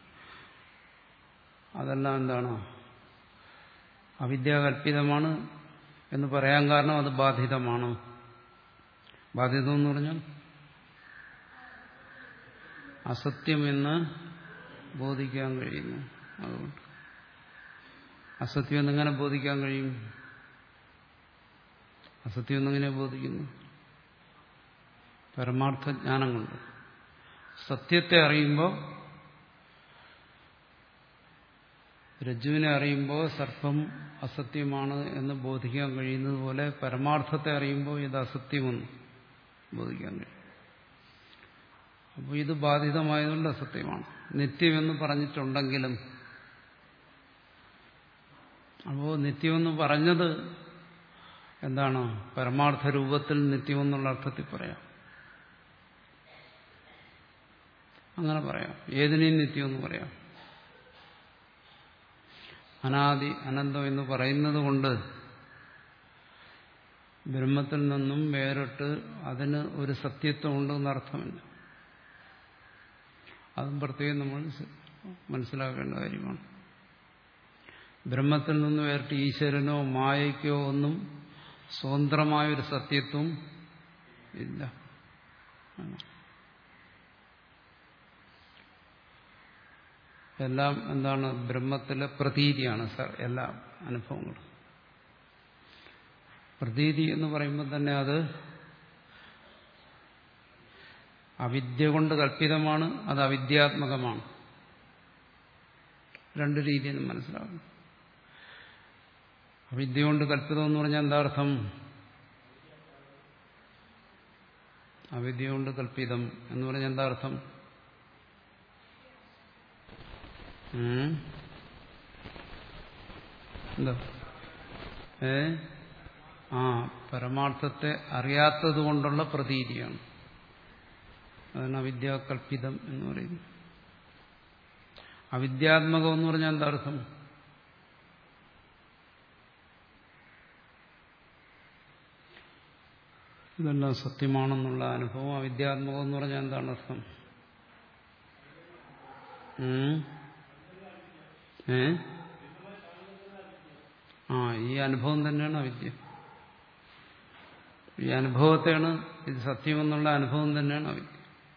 അതെല്ലാം എന്താണ്? അവിദ്യാകൽപിതമാണ് എന്ന് പറയാൻ കാരണം അത് ബാധിതമാണ്. ബാധിതം എന്ന് പറഞ്ഞാൽ അസത്യമെന്ന് ബോധിക്കാൻ കഴിയുന്നു. അതുകൊണ്ട് അസത്യം എന്നെങ്ങനെ ബോധിക്കാൻ കഴിയും? അസത്യം എന്നെങ്ങനെ ബോധിക്കുന്നു? പരമാർത്ഥ ജ്ഞാനം കൊണ്ട്. സത്യത്തെ അറിയുമ്പോൾ, രജ്ജുവിനെ അറിയുമ്പോൾ സർപ്പം അസത്യമാണ് എന്ന് ബോധിക്കാൻ കഴിയുന്നത് പോലെ പരമാർത്ഥത്തെ അറിയുമ്പോൾ ഇത് അസത്യമെന്ന് ബോധിക്കാൻ കഴിയും. അപ്പോൾ ഇത് ബാധിതമായതുകൊണ്ട് അസത്യമാണ്. നിത്യമെന്ന് പറഞ്ഞിട്ടുണ്ടെങ്കിലും, അപ്പോൾ നിത്യമെന്ന് പറഞ്ഞത് എന്താണ്? പരമാർത്ഥ രൂപത്തിൽ നിത്യമെന്നുള്ള അർത്ഥത്തിൽ പറയാം. അങ്ങനെ പറയാം. ഏതിനെയും നിത്യമെന്ന് പറയാം. അനാദി അനന്തം എന്ന് പറയുന്നത് കൊണ്ട് ബ്രഹ്മത്തിൽ നിന്നും വേറിട്ട് അതിന് ഒരു സത്യത്വം ഉണ്ടെന്ന് അർത്ഥമില്ല. അതും പ്രത്യേകം നമ്മൾ മനസ്സിലാക്കേണ്ട കാര്യമാണ്. ബ്രഹ്മത്തിൽ നിന്ന് വേറിട്ട് ഈശ്വരനോ മായയ്ക്കോ ഒന്നും സ്വതന്ത്രമായൊരു സത്യത്വം ഇല്ല. എല്ലാം എന്താണ്? ബ്രഹ്മത്തിലെ പ്രതീതിയാണ് എല്ലാ അനുഭവങ്ങളും. പ്രതീതി എന്ന് പറയുമ്പോൾ തന്നെ അത് അവിദ്യ കൊണ്ട് കൽപ്പിതമാണ്, അത് അവിദ്യാത്മകമാണ്. രണ്ട് രീതിയിൽ മനസ്സിലാകും. അവിദ്യ കൊണ്ട് കൽപ്പിതം എന്ന് പറഞ്ഞാൽ എന്താ അർത്ഥം? അവിദ്യ കൊണ്ട് കൽപ്പിതം എന്ന് പറഞ്ഞാൽ എന്താ അർത്ഥം? എന്താ? ഏ ആ പരമാർത്ഥത്തെ അറിയാത്തത് കൊണ്ടുള്ള പ്രതീതിയാണ്. അതാണ് അവിദ്യാകൽപിതം എന്ന് പറയുന്നത്. അവിദ്യാത്മകം എന്ന് പറഞ്ഞാൽ എന്താ അർത്ഥം? ഇതെല്ലാം സത്യമാണെന്നുള്ള അനുഭവം. അവിദ്യാത്മകം എന്ന് പറഞ്ഞാൽ എന്താണ് അർത്ഥം? ഏ ആ ഈ അനുഭവം തന്നെയാണ് അവിദ്യ. ഈ അനുഭവത്തെയാണ്, ഇത് സത്യമെന്നുള്ള അനുഭവം തന്നെയാണ് അവിദ്യ.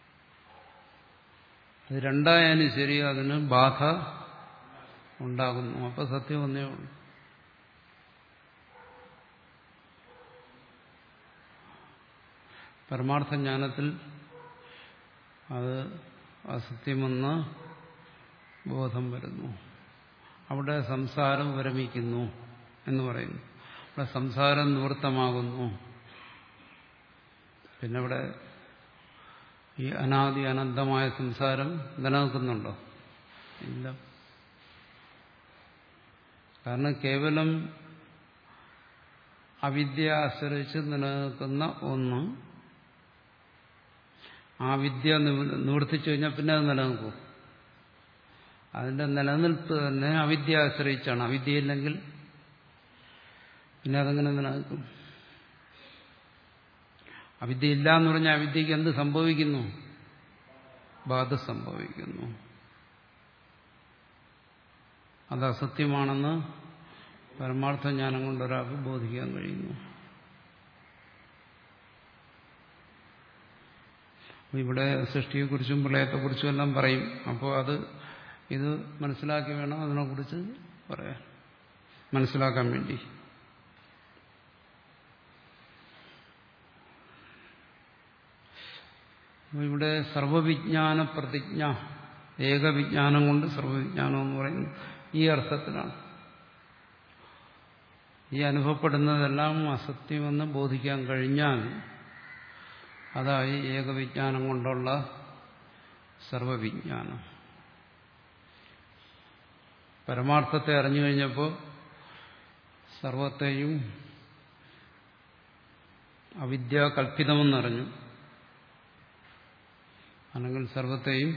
അത് രണ്ടായാലും ശരി, അതിന് ബാധ ഉണ്ടാകുന്നു. അപ്പൊ സത്യം ഒന്നേ ഉള്ളൂ. പരമാർത്ഥ ജ്ഞാനത്തിൽ അത് അസത്യമെന്ന് ബോധം വരുന്നു. അവിടെ സംസാരം വിരമിക്കുന്നു എന്ന് പറയുന്നു. അവിടെ സംസാരം നിവൃത്തമാകുന്നു. പിന്നെ അവിടെ ഈ അനാദി അനന്തമായ സംസാരം നിലനിൽക്കുന്നുണ്ടോ? ഇല്ല. കാരണം കേവലം അവിദ്യ ആശ്രയിച്ച് നിലനിൽക്കുന്ന ഒന്ന് ആ വിദ്യ നിവർത്തിച്ചു കഴിഞ്ഞാൽ പിന്നെ അത് നിലനിൽക്കും. അതിന്റെ നിലനിൽപ്പ് തന്നെ അവിദ്യ ആശ്രയിച്ചാണ്. അവിദ്യയില്ലെങ്കിൽ പിന്നെ അതെങ്ങനെ നിലനിൽക്കും? അവിദ്യ ഇല്ല എന്ന് പറഞ്ഞാൽ അവിദ്യക്ക് എന്ത് സംഭവിക്കുന്നു? ബാധ സംഭവിക്കുന്നു. അത് അസത്യമാണെന്ന് പരമാർത്ഥ ജ്ഞാനം കൊണ്ട് ഒരാൾക്ക് ബോധിക്കാൻ കഴിയുന്നു. ഇവിടെ സൃഷ്ടിയെക്കുറിച്ചും പ്രളയത്തെക്കുറിച്ചും എല്ലാം പറയും. അപ്പോൾ അത് ഇത് മനസ്സിലാക്കി വേണം അതിനെക്കുറിച്ച് പറയാൻ, മനസ്സിലാക്കാൻ വേണ്ടി. ഇവിടെ സർവവിജ്ഞാന പ്രതിജ്ഞ, ഏകവിജ്ഞാനം കൊണ്ട് സർവവിജ്ഞാനം എന്ന് പറയുന്നത് ഈ അർത്ഥത്തിലാണ്. ഈ അനുഭവപ്പെടുന്നതെല്ലാം അസത്യമെന്ന് ബോധിക്കാൻ കഴിഞ്ഞാൽ അതായി ഏകവിജ്ഞാനം കൊണ്ടുള്ള സർവവിജ്ഞാനം. പരമാർത്ഥത്തെ അറിഞ്ഞു കഴിഞ്ഞപ്പോൾ സർവത്തെയും അവിദ്യാകൽപിതമെന്നറിഞ്ഞു, അല്ലെങ്കിൽ സർവത്തെയും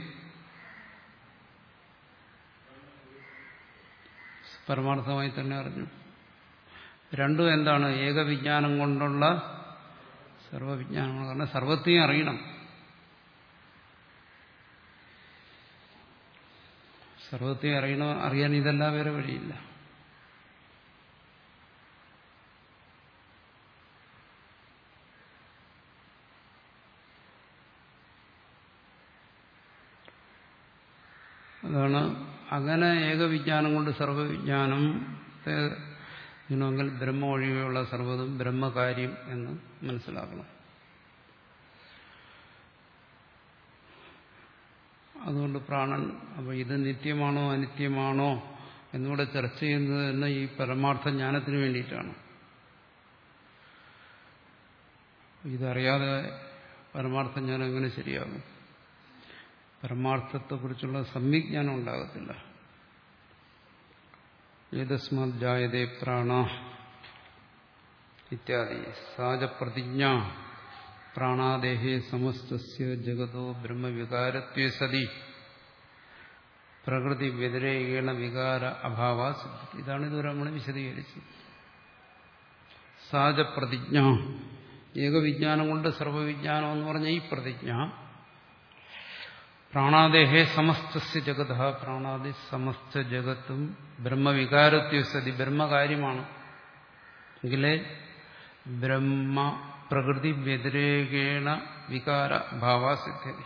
പരമാർത്ഥമായി തന്നെ അറിഞ്ഞു. രണ്ടും എന്താണ്? ഏകവിജ്ഞാനം കൊണ്ടുള്ള സർവവിജ്ഞാനമാണ്. കാരണം സർവത്തെയും അറിയണം. സർവത്തെയും അറിയണം, അറിയാൻ ഇതെല്ലാം വേറെ വഴിയില്ല. അതാണ് അങ്ങനെ ഏകവിജ്ഞാനം കൊണ്ട് സർവവിജ്ഞാനത്തെ ഇല്ലെങ്കിൽ ബ്രഹ്മ ഒഴികെയുള്ള സർവ്വതും ബ്രഹ്മകാര്യം എന്ന് മനസ്സിലാക്കണം. അതുകൊണ്ട് പ്രാണൻ, അപ്പോൾ ഇത് നിത്യമാണോ അനിത്യമാണോ എന്നിവിടെ ചർച്ച ചെയ്യുന്നത് തന്നെ ഈ പരമാർത്ഥ ജ്ഞാനത്തിന് വേണ്ടിയിട്ടാണ്. ഇതറിയാതെ പരമാർത്ഥ ജ്ഞാനം എങ്ങനെ ശരിയാകും? പരമാർത്ഥത്തെക്കുറിച്ചുള്ള സമ്യജ്ഞാനം ഉണ്ടാകത്തില്ല. ഏതസ്മാത് ജായതേ പ്രാണ ഇത്യാദി സാജ പ്രതിജ്ഞ പ്രാണാദേഹേ സമസ്തസ്യ ജഗതോ ബ്രഹ്മവികാരത്വേ സതി പ്രകൃതി വ്യതിരേകേണ വികാര അഭാവ സിദ്ധി. ഇതാണ് ഇതുവരെ നമ്മൾ വിശദീകരിച്ചത്. സാജ പ്രതിജ്ഞ, ഏകവിജ്ഞാനം കൊണ്ട് സർവവിജ്ഞാനം എന്ന് പറഞ്ഞ ഈ പ്രതിജ്ഞ പ്രാണാദേഹേ സമസ്തസ്യ ജഗത, പ്രാണാദി സമസ്ത ജഗത്തും ബ്രഹ്മവികാരത്വസതി ബ്രഹ്മകാര്യമാണ് എങ്കിലേ ബ്രഹ്മ പ്രകൃതി വ്യതിരേകേണ വികാര ഭാവാസിദ്ധി.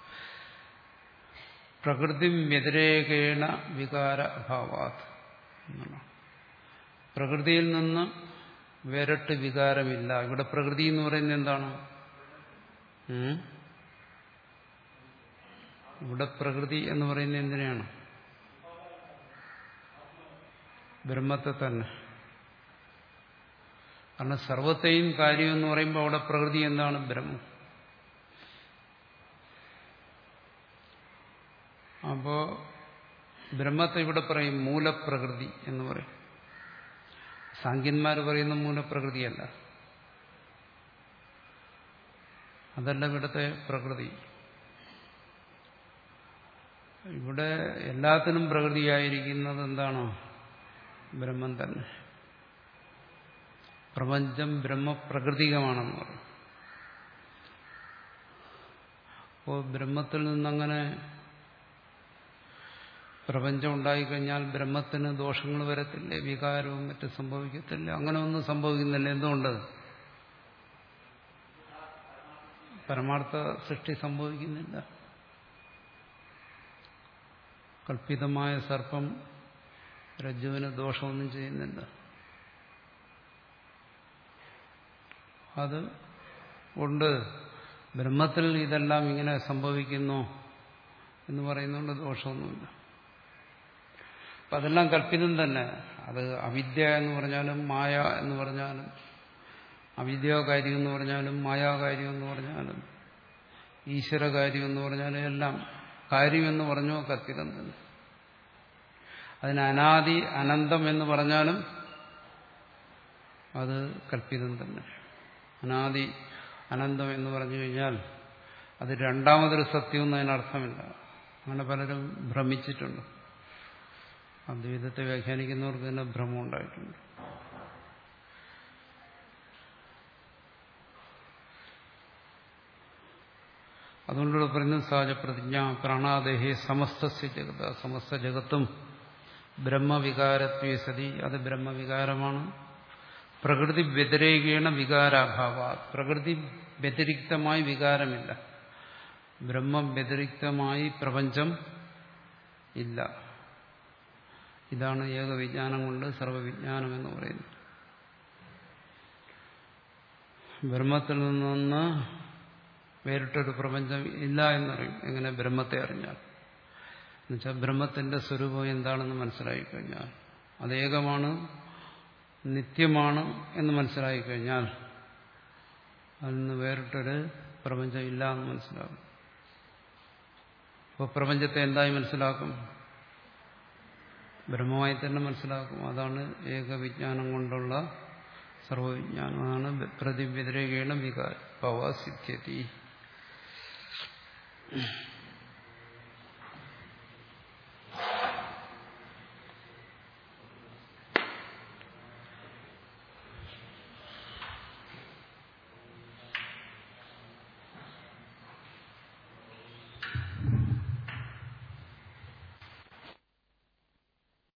പ്രകൃതി വ്യതിരേകേണ വികാര അഭാവാത് എന്നാണ്. പ്രകൃതിയിൽ നിന്ന് വേറിട്ട് വികാരമില്ല. ഇവിടെ പ്രകൃതി എന്ന് പറയുന്നത് എന്താണ്? ഇവിടെ പ്രകൃതി എന്ന് പറയുന്നത് എന്തിനാണ്? ബ്രഹ്മത്തെ തന്നെ. കാരണം സർവത്തെയും കാര്യം എന്ന് പറയുമ്പോൾ അവിടെ പ്രകൃതി എന്താണ്? ബ്രഹ്മം. അപ്പോ ബ്രഹ്മത്തെ ഇവിടെ പറയും മൂലപ്രകൃതി എന്ന് പറയും. സാങ്കന്മാർ പറയുന്ന മൂലപ്രകൃതിയല്ല, അതല്ല ഇവിടുത്തെ പ്രകൃതി. ഇവിടെ എല്ലാത്തിനും പ്രകൃതിയായിരിക്കുന്നത് എന്താണ്? ബ്രഹ്മം തന്നെ. പ്രപഞ്ചം ബ്രഹ്മപ്രകൃതികമാണെന്ന് പറയും. അപ്പോൾ ബ്രഹ്മത്തിൽ നിന്നങ്ങനെ പ്രപഞ്ചം ഉണ്ടായിക്കഴിഞ്ഞാൽ ബ്രഹ്മത്തിന് ദോഷങ്ങൾ വരത്തില്ലേ? വികാരവും മറ്റും സംഭവിക്കത്തില്ല? അങ്ങനെ ഒന്നും സംഭവിക്കുന്നില്ല. എന്തുകൊണ്ട്? പരമാർത്ഥ സൃഷ്ടി സംഭവിക്കുന്നില്ല. കൽപ്പിതമായ സർപ്പം രജ്ജുവിന് ദോഷമൊന്നും ചെയ്യുന്നില്ല. അത് കൊണ്ട് ബ്രഹ്മത്തിൽ ഇതെല്ലാം ഇങ്ങനെ സംഭവിക്കുന്നു എന്ന് പറയുന്നതുകൊണ്ട് ദോഷമൊന്നുമില്ല. അപ്പം അതെല്ലാം കൽപ്പിതം തന്നെ. അത് അവിദ്യ എന്ന് പറഞ്ഞാലും മായ എന്ന് പറഞ്ഞാലും അവിദ്യാകാര്യം എന്ന് പറഞ്ഞാലും മായാകാര്യം എന്ന് പറഞ്ഞാലും ഈശ്വരകാര്യം എന്ന് പറഞ്ഞാലും എല്ലാം കാര്യമെന്ന് പറഞ്ഞോ കൽപ്പിതം തന്നെ. അതിന് അനാദി അനന്തം എന്ന് പറഞ്ഞാലും അത് കൽപ്പിതം തന്നെ. അനാദി അനന്തം എന്ന് പറഞ്ഞു കഴിഞ്ഞാൽ അത് രണ്ടാമതൊരു സത്യമെന്ന് അതിനർത്ഥമില്ല. അങ്ങനെ പലരും ഭ്രമിച്ചിട്ടുണ്ട്. അദ്വൈതത്തെ വ്യാഖ്യാനിക്കുന്നവർക്ക് തന്നെ ഭ്രമം ഉണ്ടായിട്ടുണ്ട്. അതുകൊണ്ടിവിടെ പറയുന്നത് സഹജ പ്രതിജ്ഞ പ്രാണാദേഹേ സമസ്തസ്യ ജഗത, സമസ്ത ജഗത്തും ബ്രഹ്മവികാരത്വേ സതി, അത് ബ്രഹ്മവികാരമാണ്. പ്രകൃതി വ്യതിരേകേണ വികാരാഭാവ, പ്രകൃതി വ്യതിരിക്തമായി വികാരമില്ല, ബ്രഹ്മം വ്യതിരിക്തമായി പ്രപഞ്ചം ഇല്ല. ഇതാണ് ഏകവിജ്ഞാനം കൊണ്ട് സർവവിജ്ഞാനം എന്ന് പറയുന്നത്. ബ്രഹ്മത്തിൽ നിന്ന് വേറിട്ടൊരു പ്രപഞ്ചം ഇല്ല എന്നറിയും. എങ്ങനെ? ബ്രഹ്മത്തെ അറിഞ്ഞാൽ. എന്നുവെച്ചാൽ ബ്രഹ്മത്തിന്റെ സ്വരൂപം എന്താണെന്ന് മനസ്സിലായിക്കഴിഞ്ഞാൽ, അത് ഏകമാണ്, നിത്യമാണ് എന്ന് മനസ്സിലായിക്കഴിഞ്ഞാൽ അതിൽ നിന്ന് വേറിട്ടൊരു പ്രപഞ്ചം ഇല്ല എന്ന് മനസ്സിലാകും. അപ്പോൾ പ്രപഞ്ചത്തെ എന്തായി മനസ്സിലാക്കും? ബ്രഹ്മമായി തന്നെ മനസ്സിലാക്കും. അതാണ് ഏകവിജ്ഞാനം കൊണ്ടുള്ള സർവവിജ്ഞാനം. അതാണ് പ്രതിവ്യതിരേകേണ വികാര പവ സിദ്ധ്യതി.